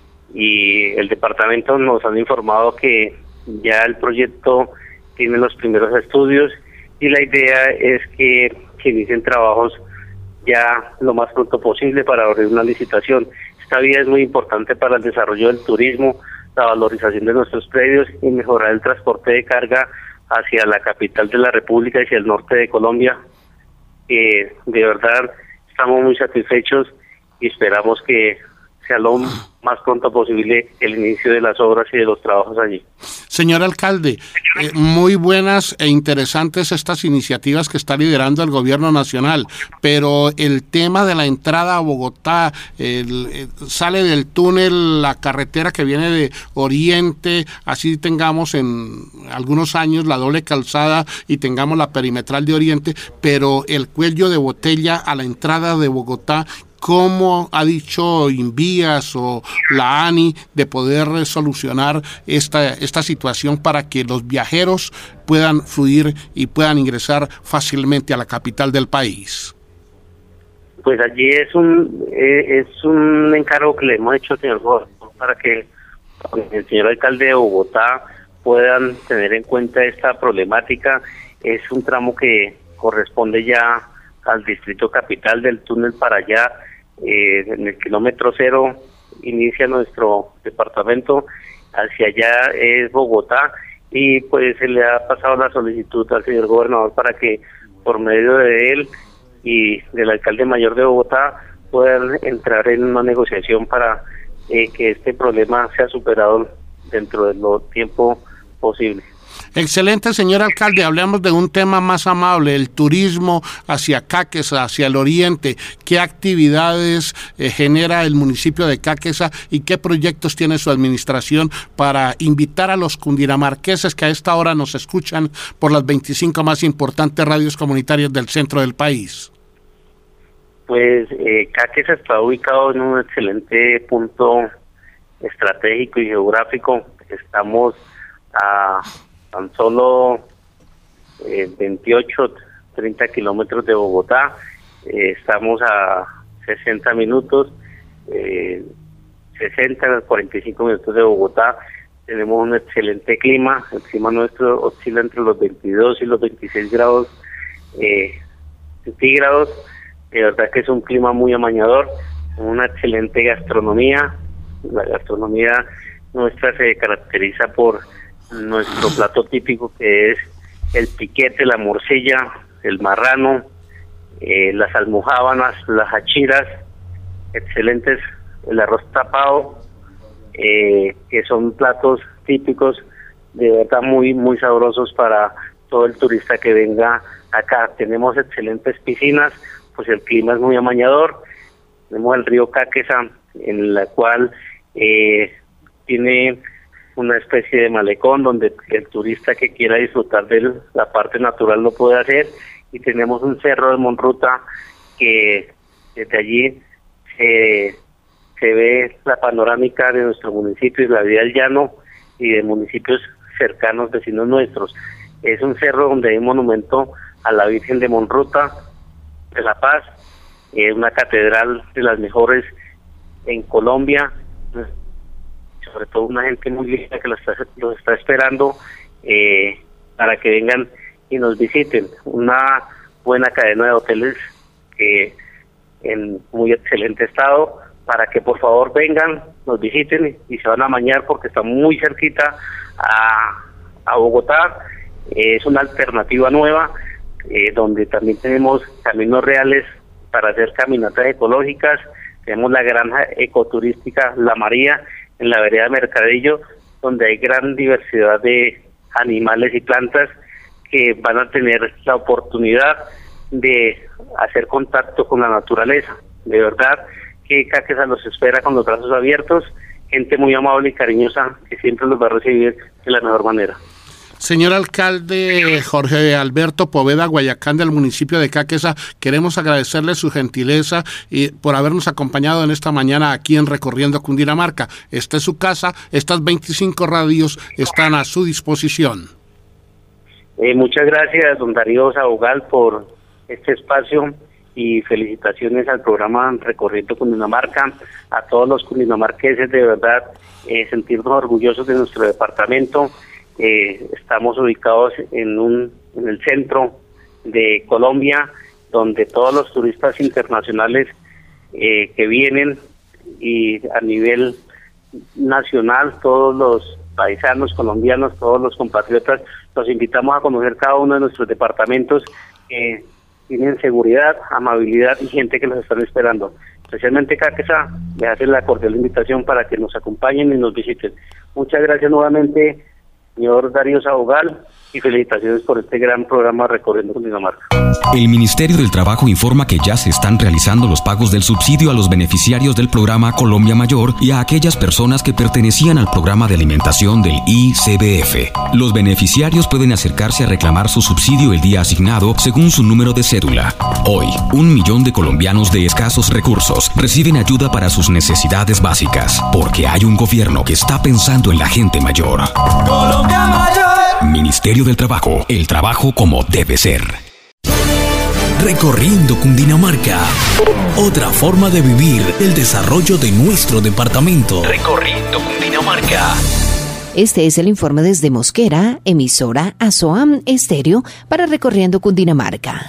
y el departamento nos han informado que ya el proyecto tiene los primeros estudios y la idea es que se inicien trabajos ya lo más pronto posible para abrir una licitación. Esta vía es muy importante para el desarrollo del turismo, la valorización de nuestros predios y mejorar el transporte de carga hacia la capital de la República y hacia el norte de Colombia. Eh, de verdad estamos muy satisfechos y esperamos que sea lo más pronto posible el inicio de las obras y de los trabajos allí. Señor alcalde, eh, muy buenas e interesantes estas iniciativas que está liderando el gobierno nacional, pero el tema de la entrada a Bogotá, el, el, sale del túnel la carretera que viene de Oriente, así tengamos en algunos años la doble calzada y tengamos la perimetral de Oriente, pero el cuello de botella a la entrada de Bogotá, ¿cómo ha dicho Invías o la A N I de poder solucionar esta, esta situación para que los viajeros puedan fluir y puedan ingresar fácilmente a la capital del país? Pues allí es un eh, es un encargo que le hemos hecho al señor gobernador para que el señor alcalde de Bogotá puedan tener en cuenta esta problemática. Es un tramo que corresponde ya al distrito capital, del túnel para allá, eh, en el kilómetro cero inicia nuestro departamento, hacia allá es Bogotá, y pues se le ha pasado la solicitud al señor gobernador para que por medio de él y del alcalde mayor de Bogotá puedan entrar en una negociación para eh, que este problema sea superado dentro del tiempo posible. Excelente, señor alcalde. Hablemos de un tema más amable, el turismo hacia Cáqueza, hacia el oriente. ¿Qué actividades eh, genera el municipio de Cáqueza y qué proyectos tiene su administración para invitar a los cundinamarqueses que a esta hora nos escuchan por las veinticinco más importantes radios comunitarias del centro del país? Pues eh, Cáqueza está ubicado en un excelente punto estratégico y geográfico. Estamos a tan solo eh, veintiocho, treinta kilómetros de Bogotá, eh, estamos a sesenta minutos, eh, sesenta, cuarenta y cinco minutos de Bogotá. Tenemos un excelente clima, el clima nuestro oscila entre los veintidós y los veintiséis grados eh, centígrados. De verdad que es un clima muy amañador, una excelente gastronomía. La gastronomía nuestra se caracteriza por nuestro plato típico, que es el piquete, la morcilla, el marrano, eh, las almojábanas, las achiras, excelentes, el arroz tapado, eh, que son platos típicos de verdad muy muy sabrosos para todo el turista que venga acá. Tenemos excelentes piscinas, pues el clima es muy amañador. Tenemos el río Cáqueza, en la cual eh, tiene una especie de malecón donde el turista que quiera disfrutar de la parte natural lo puede hacer, y tenemos un cerro de Monruta que desde allí se, se ve la panorámica de nuestro municipio y la vida del llano y de municipios cercanos vecinos nuestros. Es un cerro donde hay un monumento a la Virgen de Monruta de la Paz, es una catedral de las mejores en Colombia, sobre todo una gente muy linda que los está, los está esperando eh, para que vengan y nos visiten. Una buena cadena de hoteles eh, en muy excelente estado, para que por favor vengan, nos visiten y se van a bañar porque está muy cerquita a, a Bogotá. Eh, es una alternativa nueva eh, donde también tenemos caminos reales para hacer caminatas ecológicas. Tenemos la granja ecoturística La María en la vereda Mercadillo, donde hay gran diversidad de animales y plantas que van a tener la oportunidad de hacer contacto con la naturaleza. De verdad que Cáqueza los espera con los brazos abiertos, gente muy amable y cariñosa que siempre los va a recibir de la mejor manera. Señor alcalde Jorge Alberto Poveda Guayacán, del municipio de Cáqueza, queremos agradecerle su gentileza y por habernos acompañado en esta mañana aquí en Recorriendo Cundinamarca. Esta es su casa, estas veinticinco radios están a su disposición. Eh, muchas gracias, don Darío Sabogal, por este espacio, y felicitaciones al programa Recorriendo Cundinamarca. A todos los cundinamarqueses, de verdad, eh, sentirnos orgullosos de nuestro departamento. Eh, estamos ubicados en un en el centro de Colombia, donde todos los turistas internacionales eh, que vienen, y a nivel nacional, todos los paisanos colombianos, todos los compatriotas, los invitamos a conocer cada uno de nuestros departamentos que tienen seguridad, amabilidad y gente que los están esperando. Especialmente Cáqueza, les hace la cordial invitación para que nos acompañen y nos visiten. Muchas gracias nuevamente, señor Darío Sabogal, y felicitaciones por este gran programa Recorriendo Cundinamarca. El Ministerio del Trabajo informa que ya se están realizando los pagos del subsidio a los beneficiarios del programa Colombia Mayor y a aquellas personas que pertenecían al programa de alimentación del I C B F. Los beneficiarios pueden acercarse a reclamar su subsidio el día asignado según su número de cédula. Hoy, un millón de colombianos de escasos recursos reciben ayuda para sus necesidades básicas, porque hay un gobierno que está pensando en la gente mayor. Colombia Mayor. Ministerio del Trabajo, el trabajo como debe ser. Recorriendo Cundinamarca. Otra forma de vivir el desarrollo de nuestro departamento. Recorriendo Cundinamarca. Este es el informe desde Mosquera, emisora Azoam Estéreo para Recorriendo Cundinamarca.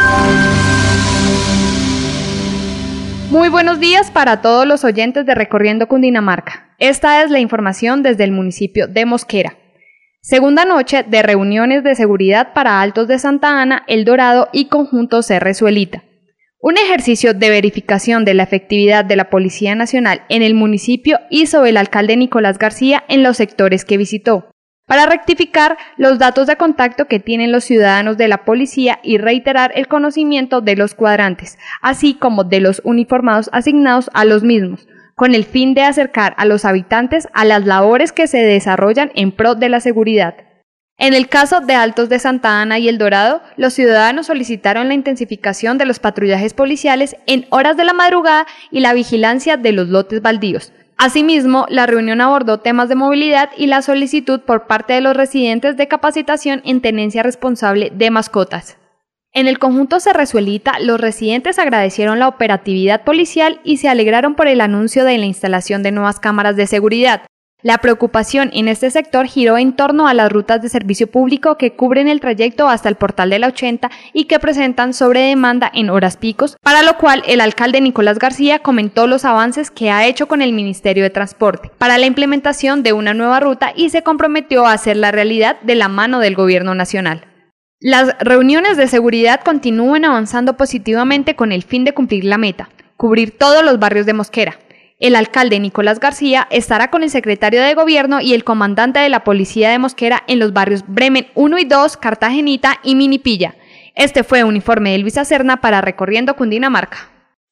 Muy buenos días para todos los oyentes de Recorriendo Cundinamarca. Esta es la información desde el municipio de Mosquera. Segunda noche de reuniones de seguridad para Altos de Santa Ana, El Dorado y Conjunto C. Resuelita. Un ejercicio de verificación de la efectividad de la Policía Nacional en el municipio hizo el alcalde Nicolás García en los sectores que visitó, para rectificar los datos de contacto que tienen los ciudadanos de la policía y reiterar el conocimiento de los cuadrantes, así como de los uniformados asignados a los mismos, con el fin de acercar a los habitantes a las labores que se desarrollan en pro de la seguridad. En el caso de Altos de Santa Ana y El Dorado, los ciudadanos solicitaron la intensificación de los patrullajes policiales en horas de la madrugada y la vigilancia de los lotes baldíos. Asimismo, la reunión abordó temas de movilidad y la solicitud por parte de los residentes de capacitación en tenencia responsable de mascotas. En el conjunto C. Resuelita, los residentes agradecieron la operatividad policial y se alegraron por el anuncio de la instalación de nuevas cámaras de seguridad. La preocupación en este sector giró en torno a las rutas de servicio público que cubren el trayecto hasta el Portal de la ochenta y que presentan sobredemanda en horas picos, para lo cual el alcalde Nicolás García comentó los avances que ha hecho con el Ministerio de Transporte para la implementación de una nueva ruta y se comprometió a hacer la realidad de la mano del gobierno nacional. Las reuniones de seguridad continúan avanzando positivamente con el fin de cumplir la meta, cubrir todos los barrios de Mosquera. El alcalde Nicolás García estará con el secretario de Gobierno y el comandante de la Policía de Mosquera en los barrios Bremen uno y dos, Cartagenita y Minipilla. Este fue un informe de Luisa Serna para Recorriendo Cundinamarca.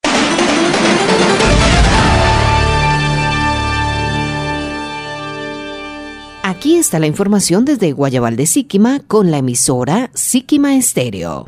Aquí está la información desde Guayabal de Siquima con la emisora Siquima Estéreo.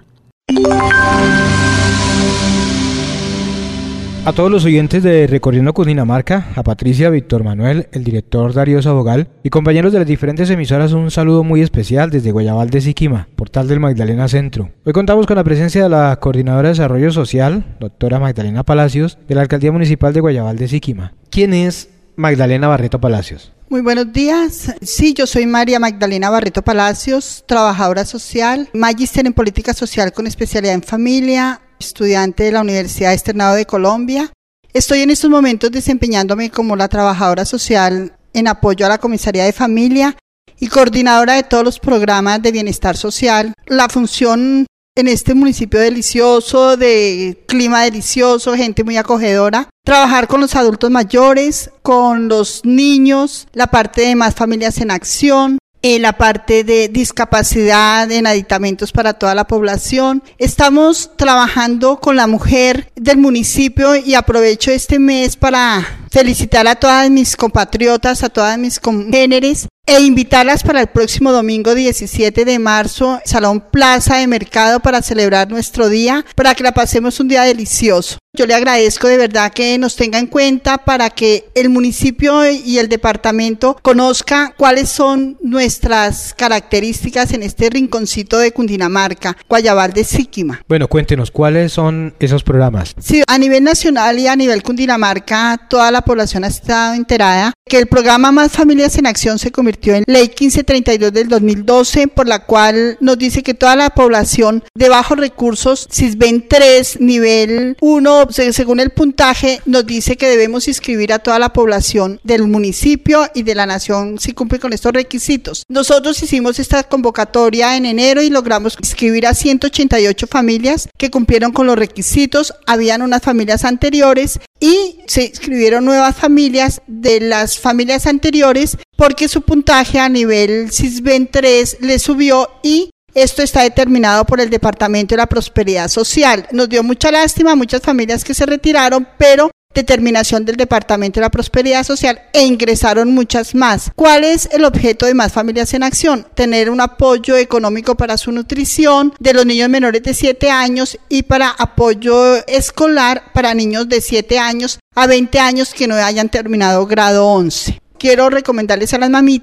A todos los oyentes de Recorriendo Cundinamarca, a Patricia, Víctor Manuel, el director Darío Sabogal y compañeros de las diferentes emisoras, un saludo muy especial desde Guayabal de Siquima, Portal del Magdalena Centro. Hoy contamos con la presencia de la Coordinadora de Desarrollo Social, doctora Magdalena Palacios, de la Alcaldía Municipal de Guayabal de Siquima. ¿Quién es Magdalena Barreto Palacios? Muy buenos días. Sí, yo soy María Magdalena Barreto Palacios, trabajadora social, magíster en política social con especialidad en familia, estudiante de la Universidad Externado de Colombia. Estoy en estos momentos desempeñándome como la trabajadora social en apoyo a la Comisaría de Familia y coordinadora de todos los programas de bienestar social. La función en este municipio delicioso, de clima delicioso, gente muy acogedora, trabajar con los adultos mayores, con los niños, la parte de Más Familias en Acción, Eh, la parte de discapacidad en aditamentos para toda la población. Estamos trabajando con la mujer del municipio y aprovecho este mes para felicitar a todas mis compatriotas, a todas mis congéneres e invitarlas para el próximo domingo diecisiete de marzo, Salón Plaza de Mercado, para celebrar nuestro día, para que la pasemos un día delicioso. Yo le agradezco de verdad que nos tenga en cuenta para que el municipio y el departamento conozca cuáles son nuestras características en este rinconcito de Cundinamarca, Guayabal de Siquima. Bueno, cuéntenos, ¿cuáles son esos programas? Sí, a nivel nacional y a nivel Cundinamarca, toda la población ha estado enterada que el programa Más Familias en Acción se convirtió en Ley quince treinta y dos del dos mil doce, por la cual nos dice que toda la población de bajos recursos, SISBEN tres, nivel uno, según el puntaje, nos dice que debemos inscribir a toda la población del municipio y de la nación si cumple con estos requisitos. Nosotros hicimos esta convocatoria en enero y logramos inscribir a ciento ochenta y ocho familias que cumplieron con los requisitos. Habían unas familias anteriores y se inscribieron nuevas familias de las familias anteriores porque su puntaje a nivel SISBEN tres le subió y esto está determinado por el Departamento de la Prosperidad Social. Nos dio mucha lástima a muchas familias que se retiraron, pero determinación del Departamento de la Prosperidad Social e ingresaron muchas más. ¿Cuál es el objeto de Más Familias en Acción? Tener un apoyo económico para su nutrición de los niños menores de siete años y para apoyo escolar para niños de siete años a veinte años que no hayan terminado grado once. Quiero recomendarles a las mamitas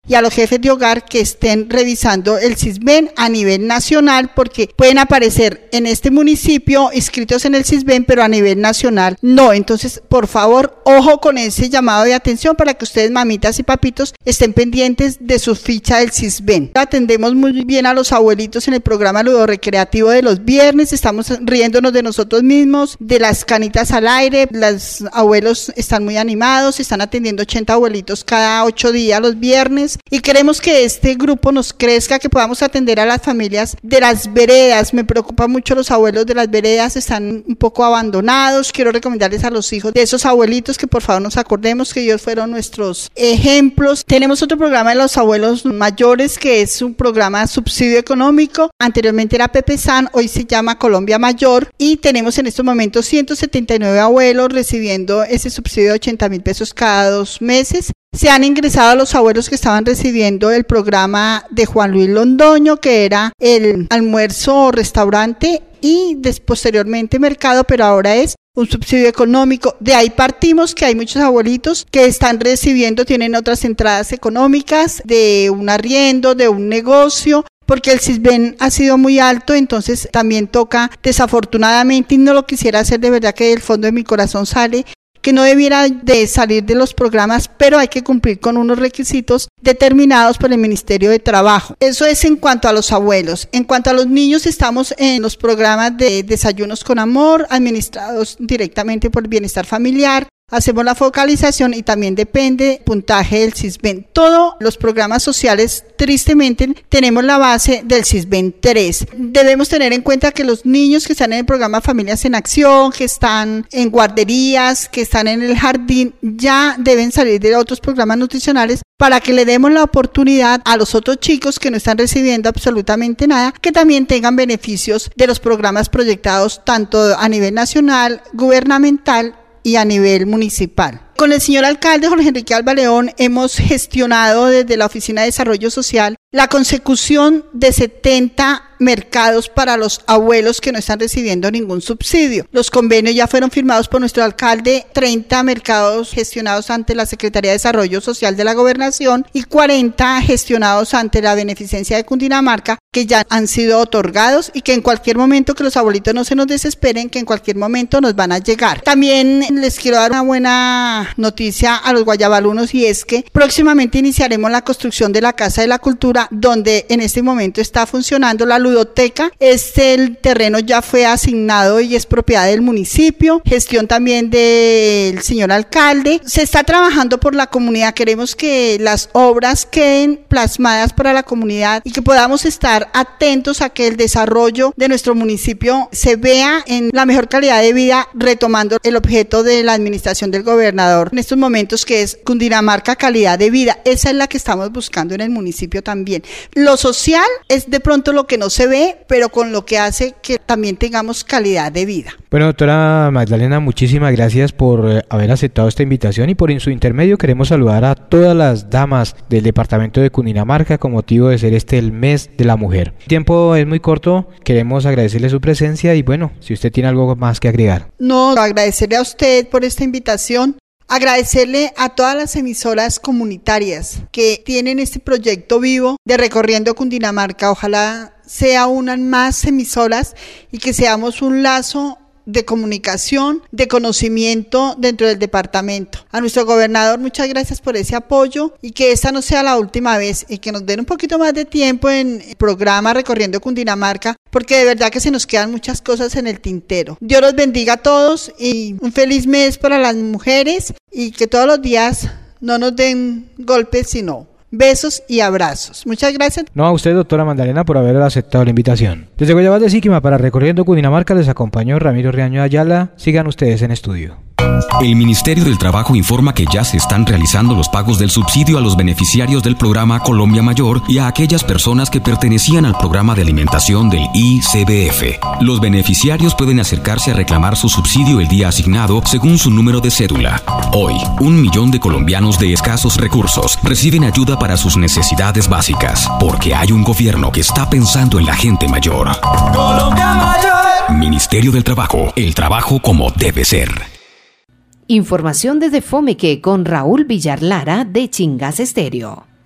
y a los jefes de hogar que estén revisando el SISBEN a nivel nacional, porque pueden aparecer en este municipio inscritos en el SISBEN, pero a nivel nacional no. Entonces, por favor, ojo con ese llamado de atención para que ustedes, mamitas y papitos, estén pendientes de su ficha del SISBEN. Atendemos muy bien a los abuelitos en el programa ludorrecreativo de los viernes, estamos riéndonos de nosotros mismos, de las canitas al aire, los abuelos están muy animados, están atendiendo ochenta abuelitos cada ocho días los viernes, y queremos que este grupo nos crezca, que podamos atender a las familias de las veredas. Me preocupa mucho los abuelos de las veredas, están un poco abandonados. Quiero recomendarles a los hijos de esos abuelitos que por favor nos acordemos que ellos fueron nuestros ejemplos. Tenemos otro programa de los abuelos mayores, que es un programa de subsidio económico. Anteriormente era PEPESAN, hoy se llama Colombia Mayor, y tenemos en estos momentos ciento setenta y nueve abuelos recibiendo ese subsidio de ochenta mil pesos cada dos meses. Se han ingresado a los abuelos que estaban recibiendo el programa de Juan Luis Londoño, que era el almuerzo o restaurante, y des, posteriormente mercado, pero ahora es un subsidio económico. De ahí partimos que hay muchos abuelitos que están recibiendo, tienen otras entradas económicas de un arriendo, de un negocio, porque el SISBEN ha sido muy alto, entonces también toca, desafortunadamente, y no lo quisiera hacer, de verdad que del fondo de mi corazón sale, que no debiera de salir de los programas, pero hay que cumplir con unos requisitos determinados por el Ministerio de Trabajo. Eso es en cuanto a los abuelos. En cuanto a los niños, estamos en los programas de Desayunos con Amor, administrados directamente por el Bienestar Familiar. Hacemos la focalización y también depende del puntaje del SISBEN. Todos los programas sociales, tristemente, tenemos la base del SISBEN tres. Debemos tener en cuenta que los niños que están en el programa Familias en Acción, que están en guarderías, que están en el jardín, ya deben salir de otros programas nutricionales para que le demos la oportunidad a los otros chicos que no están recibiendo absolutamente nada, que también tengan beneficios de los programas proyectados tanto a nivel nacional, gubernamental y a nivel municipal. Con el señor alcalde Jorge Enrique Alba León hemos gestionado desde la Oficina de Desarrollo Social la consecución de setenta mercados para los abuelos que no están recibiendo ningún subsidio. Los convenios ya fueron firmados por nuestro alcalde, treinta mercados gestionados ante la Secretaría de Desarrollo Social de la Gobernación y cuarenta gestionados ante la Beneficencia de Cundinamarca, que ya han sido otorgados y que en cualquier momento, que los abuelitos no se nos desesperen, que en cualquier momento nos van a llegar. También les quiero dar una buena noticia a los guayabalunos, y es que próximamente iniciaremos la construcción de la Casa de la Cultura, donde en este momento está funcionando la ludoteca. Este terreno ya fue asignado y es propiedad del municipio, gestión también del señor alcalde. Se está trabajando por la comunidad, queremos que las obras queden plasmadas para la comunidad y que podamos estar atentos a que el desarrollo de nuestro municipio se vea en la mejor calidad de vida, retomando el objeto de la administración del gobernador en estos momentos, que es Cundinamarca calidad de vida. Esa es la que estamos buscando en el municipio también. Lo social es de pronto lo que no se ve, pero con lo que hace que también tengamos calidad de vida. Bueno, doctora Magdalena, muchísimas gracias por haber aceptado esta invitación, y por en su intermedio queremos saludar a todas las damas del departamento de Cundinamarca con motivo de ser este el mes de la mujer. El tiempo es muy corto, queremos agradecerle su presencia y bueno, si usted tiene algo más que agregar. No, agradecerle a usted por esta invitación. Agradecerle a todas las emisoras comunitarias que tienen este proyecto vivo de Recorriendo Cundinamarca. Ojalá sea unan más emisoras y que seamos un lazo de comunicación, de conocimiento dentro del departamento. A nuestro gobernador, muchas gracias por ese apoyo, y que esta no sea la última vez, y que nos den un poquito más de tiempo en el programa Recorriendo Cundinamarca, porque de verdad que se nos quedan muchas cosas en el tintero. Dios los bendiga a todos y un feliz mes para las mujeres, y que todos los días no nos den golpes, sino besos y abrazos. Muchas gracias. No, a usted, doctora Magdalena, por haber aceptado la invitación. Desde Guayabal de Síquima para Recorriendo Cundinamarca les acompañó Ramiro Riaño Ayala. Sigan ustedes en estudio. El Ministerio del Trabajo informa que ya se están realizando los pagos del subsidio a los beneficiarios del programa Colombia Mayor y a aquellas personas que pertenecían al programa de alimentación del I C B F. Los beneficiarios pueden acercarse a reclamar su subsidio el día asignado según su número de cédula. Hoy, un millón de colombianos de escasos recursos reciben ayuda para sus necesidades básicas, porque hay un gobierno que está pensando en la gente mayor. Colombia Mayor. Ministerio del Trabajo, el trabajo como debe ser. Información desde Fomeque con Raúl Villar Lara de Chingas Estéreo.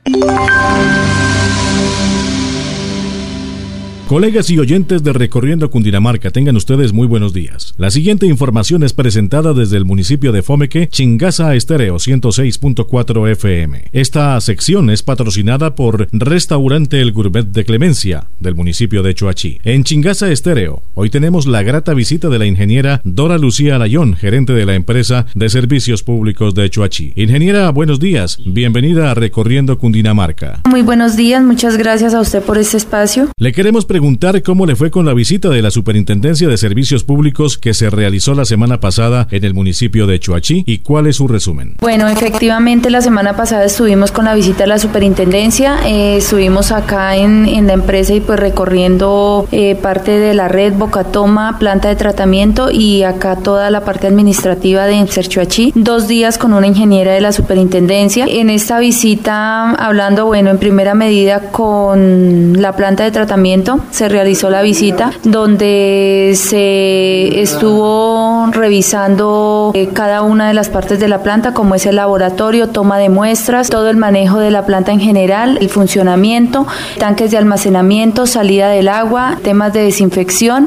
Colegas y oyentes de Recorriendo Cundinamarca, tengan ustedes muy buenos días. La siguiente información es presentada desde el municipio de Fomeque, Chingaza Estéreo ciento seis punto cuatro F M. Esta sección es patrocinada por Restaurante El Gourmet de Clemencia, del municipio de Choachí. En Chingaza Estéreo, hoy tenemos la grata visita de la ingeniera Dora Lucía Alayón, gerente de la empresa de servicios públicos de Choachí. Ingeniera, buenos días. Bienvenida a Recorriendo Cundinamarca. Muy buenos días, muchas gracias a usted por este espacio. Le queremos preguntar preguntar cómo le fue con la visita de la Superintendencia de Servicios Públicos que se realizó la semana pasada en el municipio de Choachí y cuál es su resumen. Bueno, efectivamente la semana pasada estuvimos con la visita de la Superintendencia, eh, estuvimos acá en, en la empresa y pues recorriendo eh, parte de la red Bocatoma, planta de tratamiento y acá toda la parte administrativa de EMSER Choachí. Dos días con una ingeniera de la Superintendencia. En esta visita, hablando, bueno, en primera medida con la planta de tratamiento, se realizó la visita donde se estuvo revisando eh, cada una de las partes de la planta, como es el laboratorio, toma de muestras, todo el manejo de la planta en general, el funcionamiento, tanques de almacenamiento, salida del agua, temas de desinfección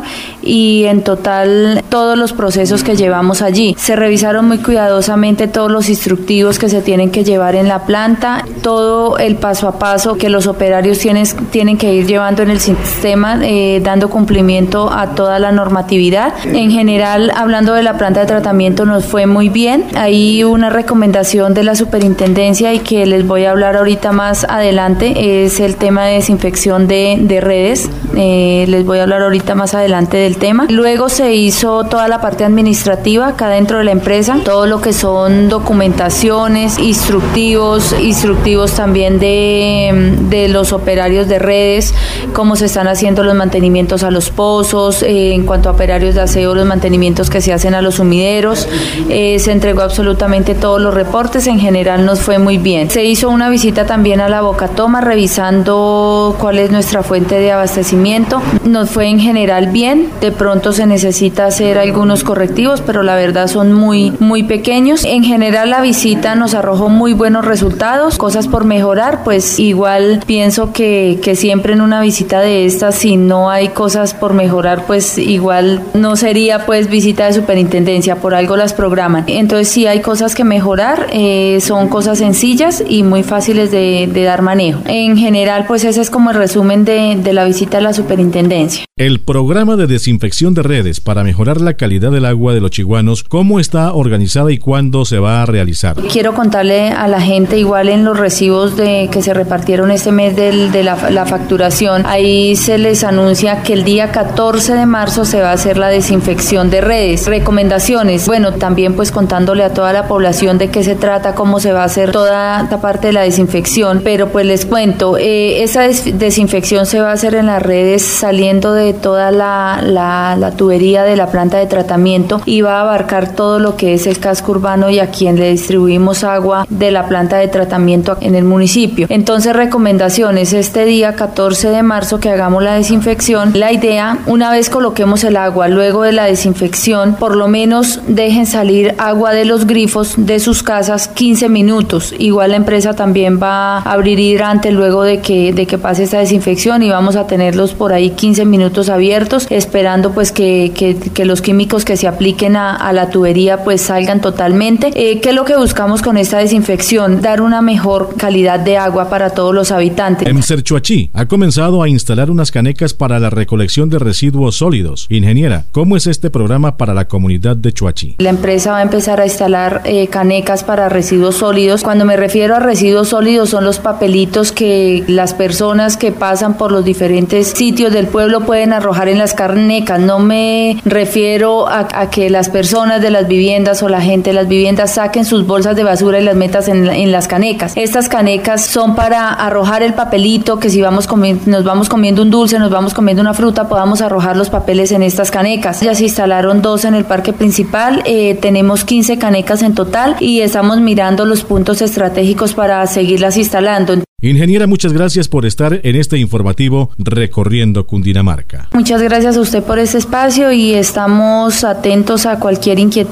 y en total todos los procesos que llevamos allí. Se revisaron muy cuidadosamente todos los instructivos que se tienen que llevar en la planta, todo el paso a paso que los operarios tienen, tienen que ir llevando en el sistema, eh, dando cumplimiento a toda la normatividad. En general, hablando de la planta de tratamiento, nos fue muy bien. Hay una recomendación de la superintendencia y que les voy a hablar ahorita más adelante, es el tema de desinfección de, de redes. Eh, les voy a hablar ahorita más adelante del tema. Luego se hizo toda la parte administrativa acá dentro de la empresa, todo lo que son documentaciones, instructivos, instructivos también de, de los operarios de redes, cómo se están haciendo los mantenimientos a los pozos, eh, en cuanto a operarios de aseo, los mantenimientos que se hacen a los sumideros. Eh, se entregó absolutamente todos los reportes, en general nos fue muy bien. Se hizo una visita también a la Bocatoma, revisando cuál es nuestra fuente de abastecimiento. Nos fue en general bien, de pronto se necesita hacer algunos correctivos, pero la verdad son muy, muy pequeños. En general la visita nos arrojó muy buenos resultados, cosas por mejorar, pues igual pienso que, que siempre en una visita de estas, si no hay cosas por mejorar, pues igual no sería pues visita de superintendencia, por algo las programan. Entonces sí hay cosas que mejorar, eh, son cosas sencillas y muy fáciles de, de dar manejo. En general pues ese es como el resumen de, de la visita a la superintendencia. El programa de desinfección de redes para mejorar la calidad del agua de los chiguanos, ¿cómo está organizada y cuándo se va a realizar? Quiero contarle a la gente, igual en los recibos de que se repartieron este mes del, de la, la facturación, ahí se les anuncia que el día catorce de marzo se va a hacer la desinfección de redes. Recomendaciones, bueno, también pues contándole a toda la población de qué se trata, cómo se va a hacer toda esta parte de la desinfección, pero pues les cuento, eh, esa des- desinfección se va a hacer en las redes saliendo de toda la, la, la tubería de la planta de tratamiento y va a abarcar todo lo que es el casco urbano y a quien le distribuimos agua de la planta de tratamiento en el municipio. Entonces, recomendaciones, este día catorce de marzo que hagamos la desinfección, la idea, una vez coloquemos el agua, luego de la desinfección, por lo menos dejen salir agua de los grifos de sus casas quince minutos. Igual la empresa también va a abrir hidrante luego de que, de que pase esta desinfección y vamos a tenerlos por ahí quince minutos abiertos, esperando pues que, que, que los químicos que se apliquen a, a la tubería pues salgan totalmente. Eh, ¿Qué es lo que buscamos con esta desinfección? Dar una mejor calidad de agua para todos los habitantes. EMSER Choachí ha comenzado a instalar unas canecas para la recolección de residuos sólidos. Ingeniera, ¿cómo es este programa para la comunidad de Choachí? La empresa va a empezar a instalar eh, canecas para residuos sólidos. Cuando me refiero a residuos sólidos son los papelitos que las personas que pasan por los diferentes sitios del pueblo pueden arrojar en las canecas. No me refiero a, a que las personas de las viviendas o la gente de las viviendas saquen sus bolsas de basura y las metas en, en las canecas. Estas canecas son para arrojar el papelito, que si vamos comi- nos vamos comiendo un dulce, nos vamos comiendo una fruta, podamos arrojar los papeles en estas canecas. Ya se instalaron dos en el parque principal, eh, tenemos quince canecas en total y estamos mirando los puntos estratégicos para seguirlas instalando. Ingeniera, muchas gracias por estar en este informativo Recorriendo Cundinamarca. Muchas gracias a usted por este espacio y estamos atentos a cualquier inquietud.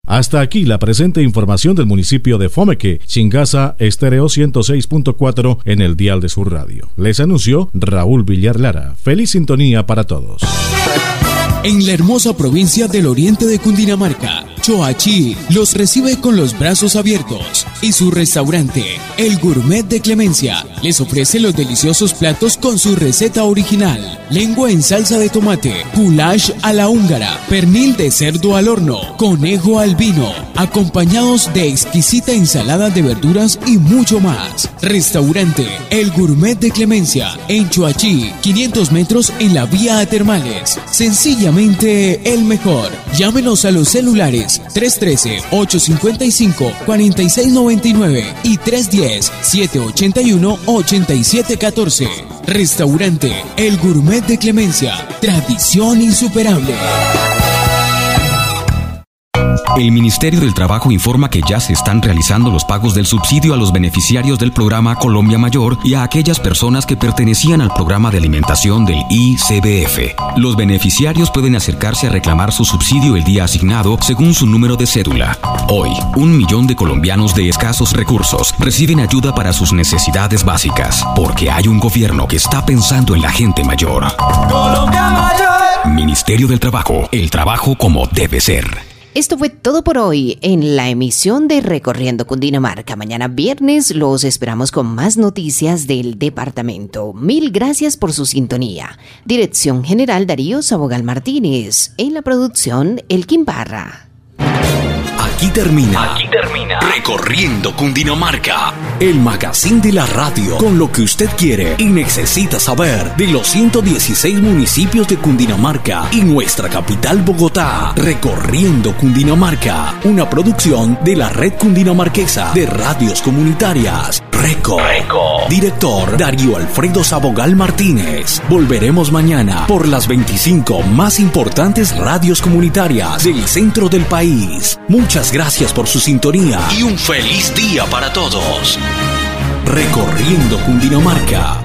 Hasta aquí la presente información del municipio de Fomeque, Chingasa Estéreo ciento seis punto cuatro en el dial de su radio. Les anunció Raúl Villar Lara. Feliz sintonía para todos. En la hermosa provincia del oriente de Cundinamarca, Choachí los recibe con los brazos abiertos y su restaurante, El Gourmet de Clemencia, les ofrece los deliciosos platos con su receta original: lengua en salsa de tomate, goulash a la húngara, pernil de cerdo al horno, conejo al vino, acompañados de exquisita ensalada de verduras y mucho más. Restaurante El Gourmet de Clemencia, en Choachí, quinientos metros en la vía a Termales. Sencillamente el mejor. Llámenos a los celulares tres uno tres, ocho cinco cinco, cuatro seis nueve nueve y tres uno cero, siete ocho uno, ocho siete uno cuatro. Restaurante El Gourmet de Clemencia. Tradición insuperable. El Ministerio del Trabajo informa que ya se están realizando los pagos del subsidio a los beneficiarios del programa Colombia Mayor y a aquellas personas que pertenecían al programa de alimentación del I C B F. Los beneficiarios pueden acercarse a reclamar su subsidio el día asignado según su número de cédula. Hoy, un millón de colombianos de escasos recursos reciben ayuda para sus necesidades básicas, porque hay un gobierno que está pensando en la gente mayor. Colombia Mayor. Ministerio del Trabajo, el trabajo como debe ser. Esto fue todo por hoy en la emisión de Recorriendo Cundinamarca. Mañana viernes los esperamos con más noticias del departamento. Mil gracias por su sintonía. Dirección General Darío Sabogal Martínez. En la producción Elkin Barra. Aquí termina, Aquí termina Recorriendo Cundinamarca, el magazine de la radio, con lo que usted quiere y necesita saber de los ciento dieciséis municipios de Cundinamarca y nuestra capital Bogotá. Recorriendo Cundinamarca, una producción de la Red Cundinamarquesa de Radios Comunitarias. Reco. Reco. Director Darío Alfredo Sabogal Martínez. Volveremos mañana por las veinticinco más importantes radios comunitarias del centro del país. Muchas gracias por su sintonía y un feliz día para todos. Recorriendo Cundinamarca.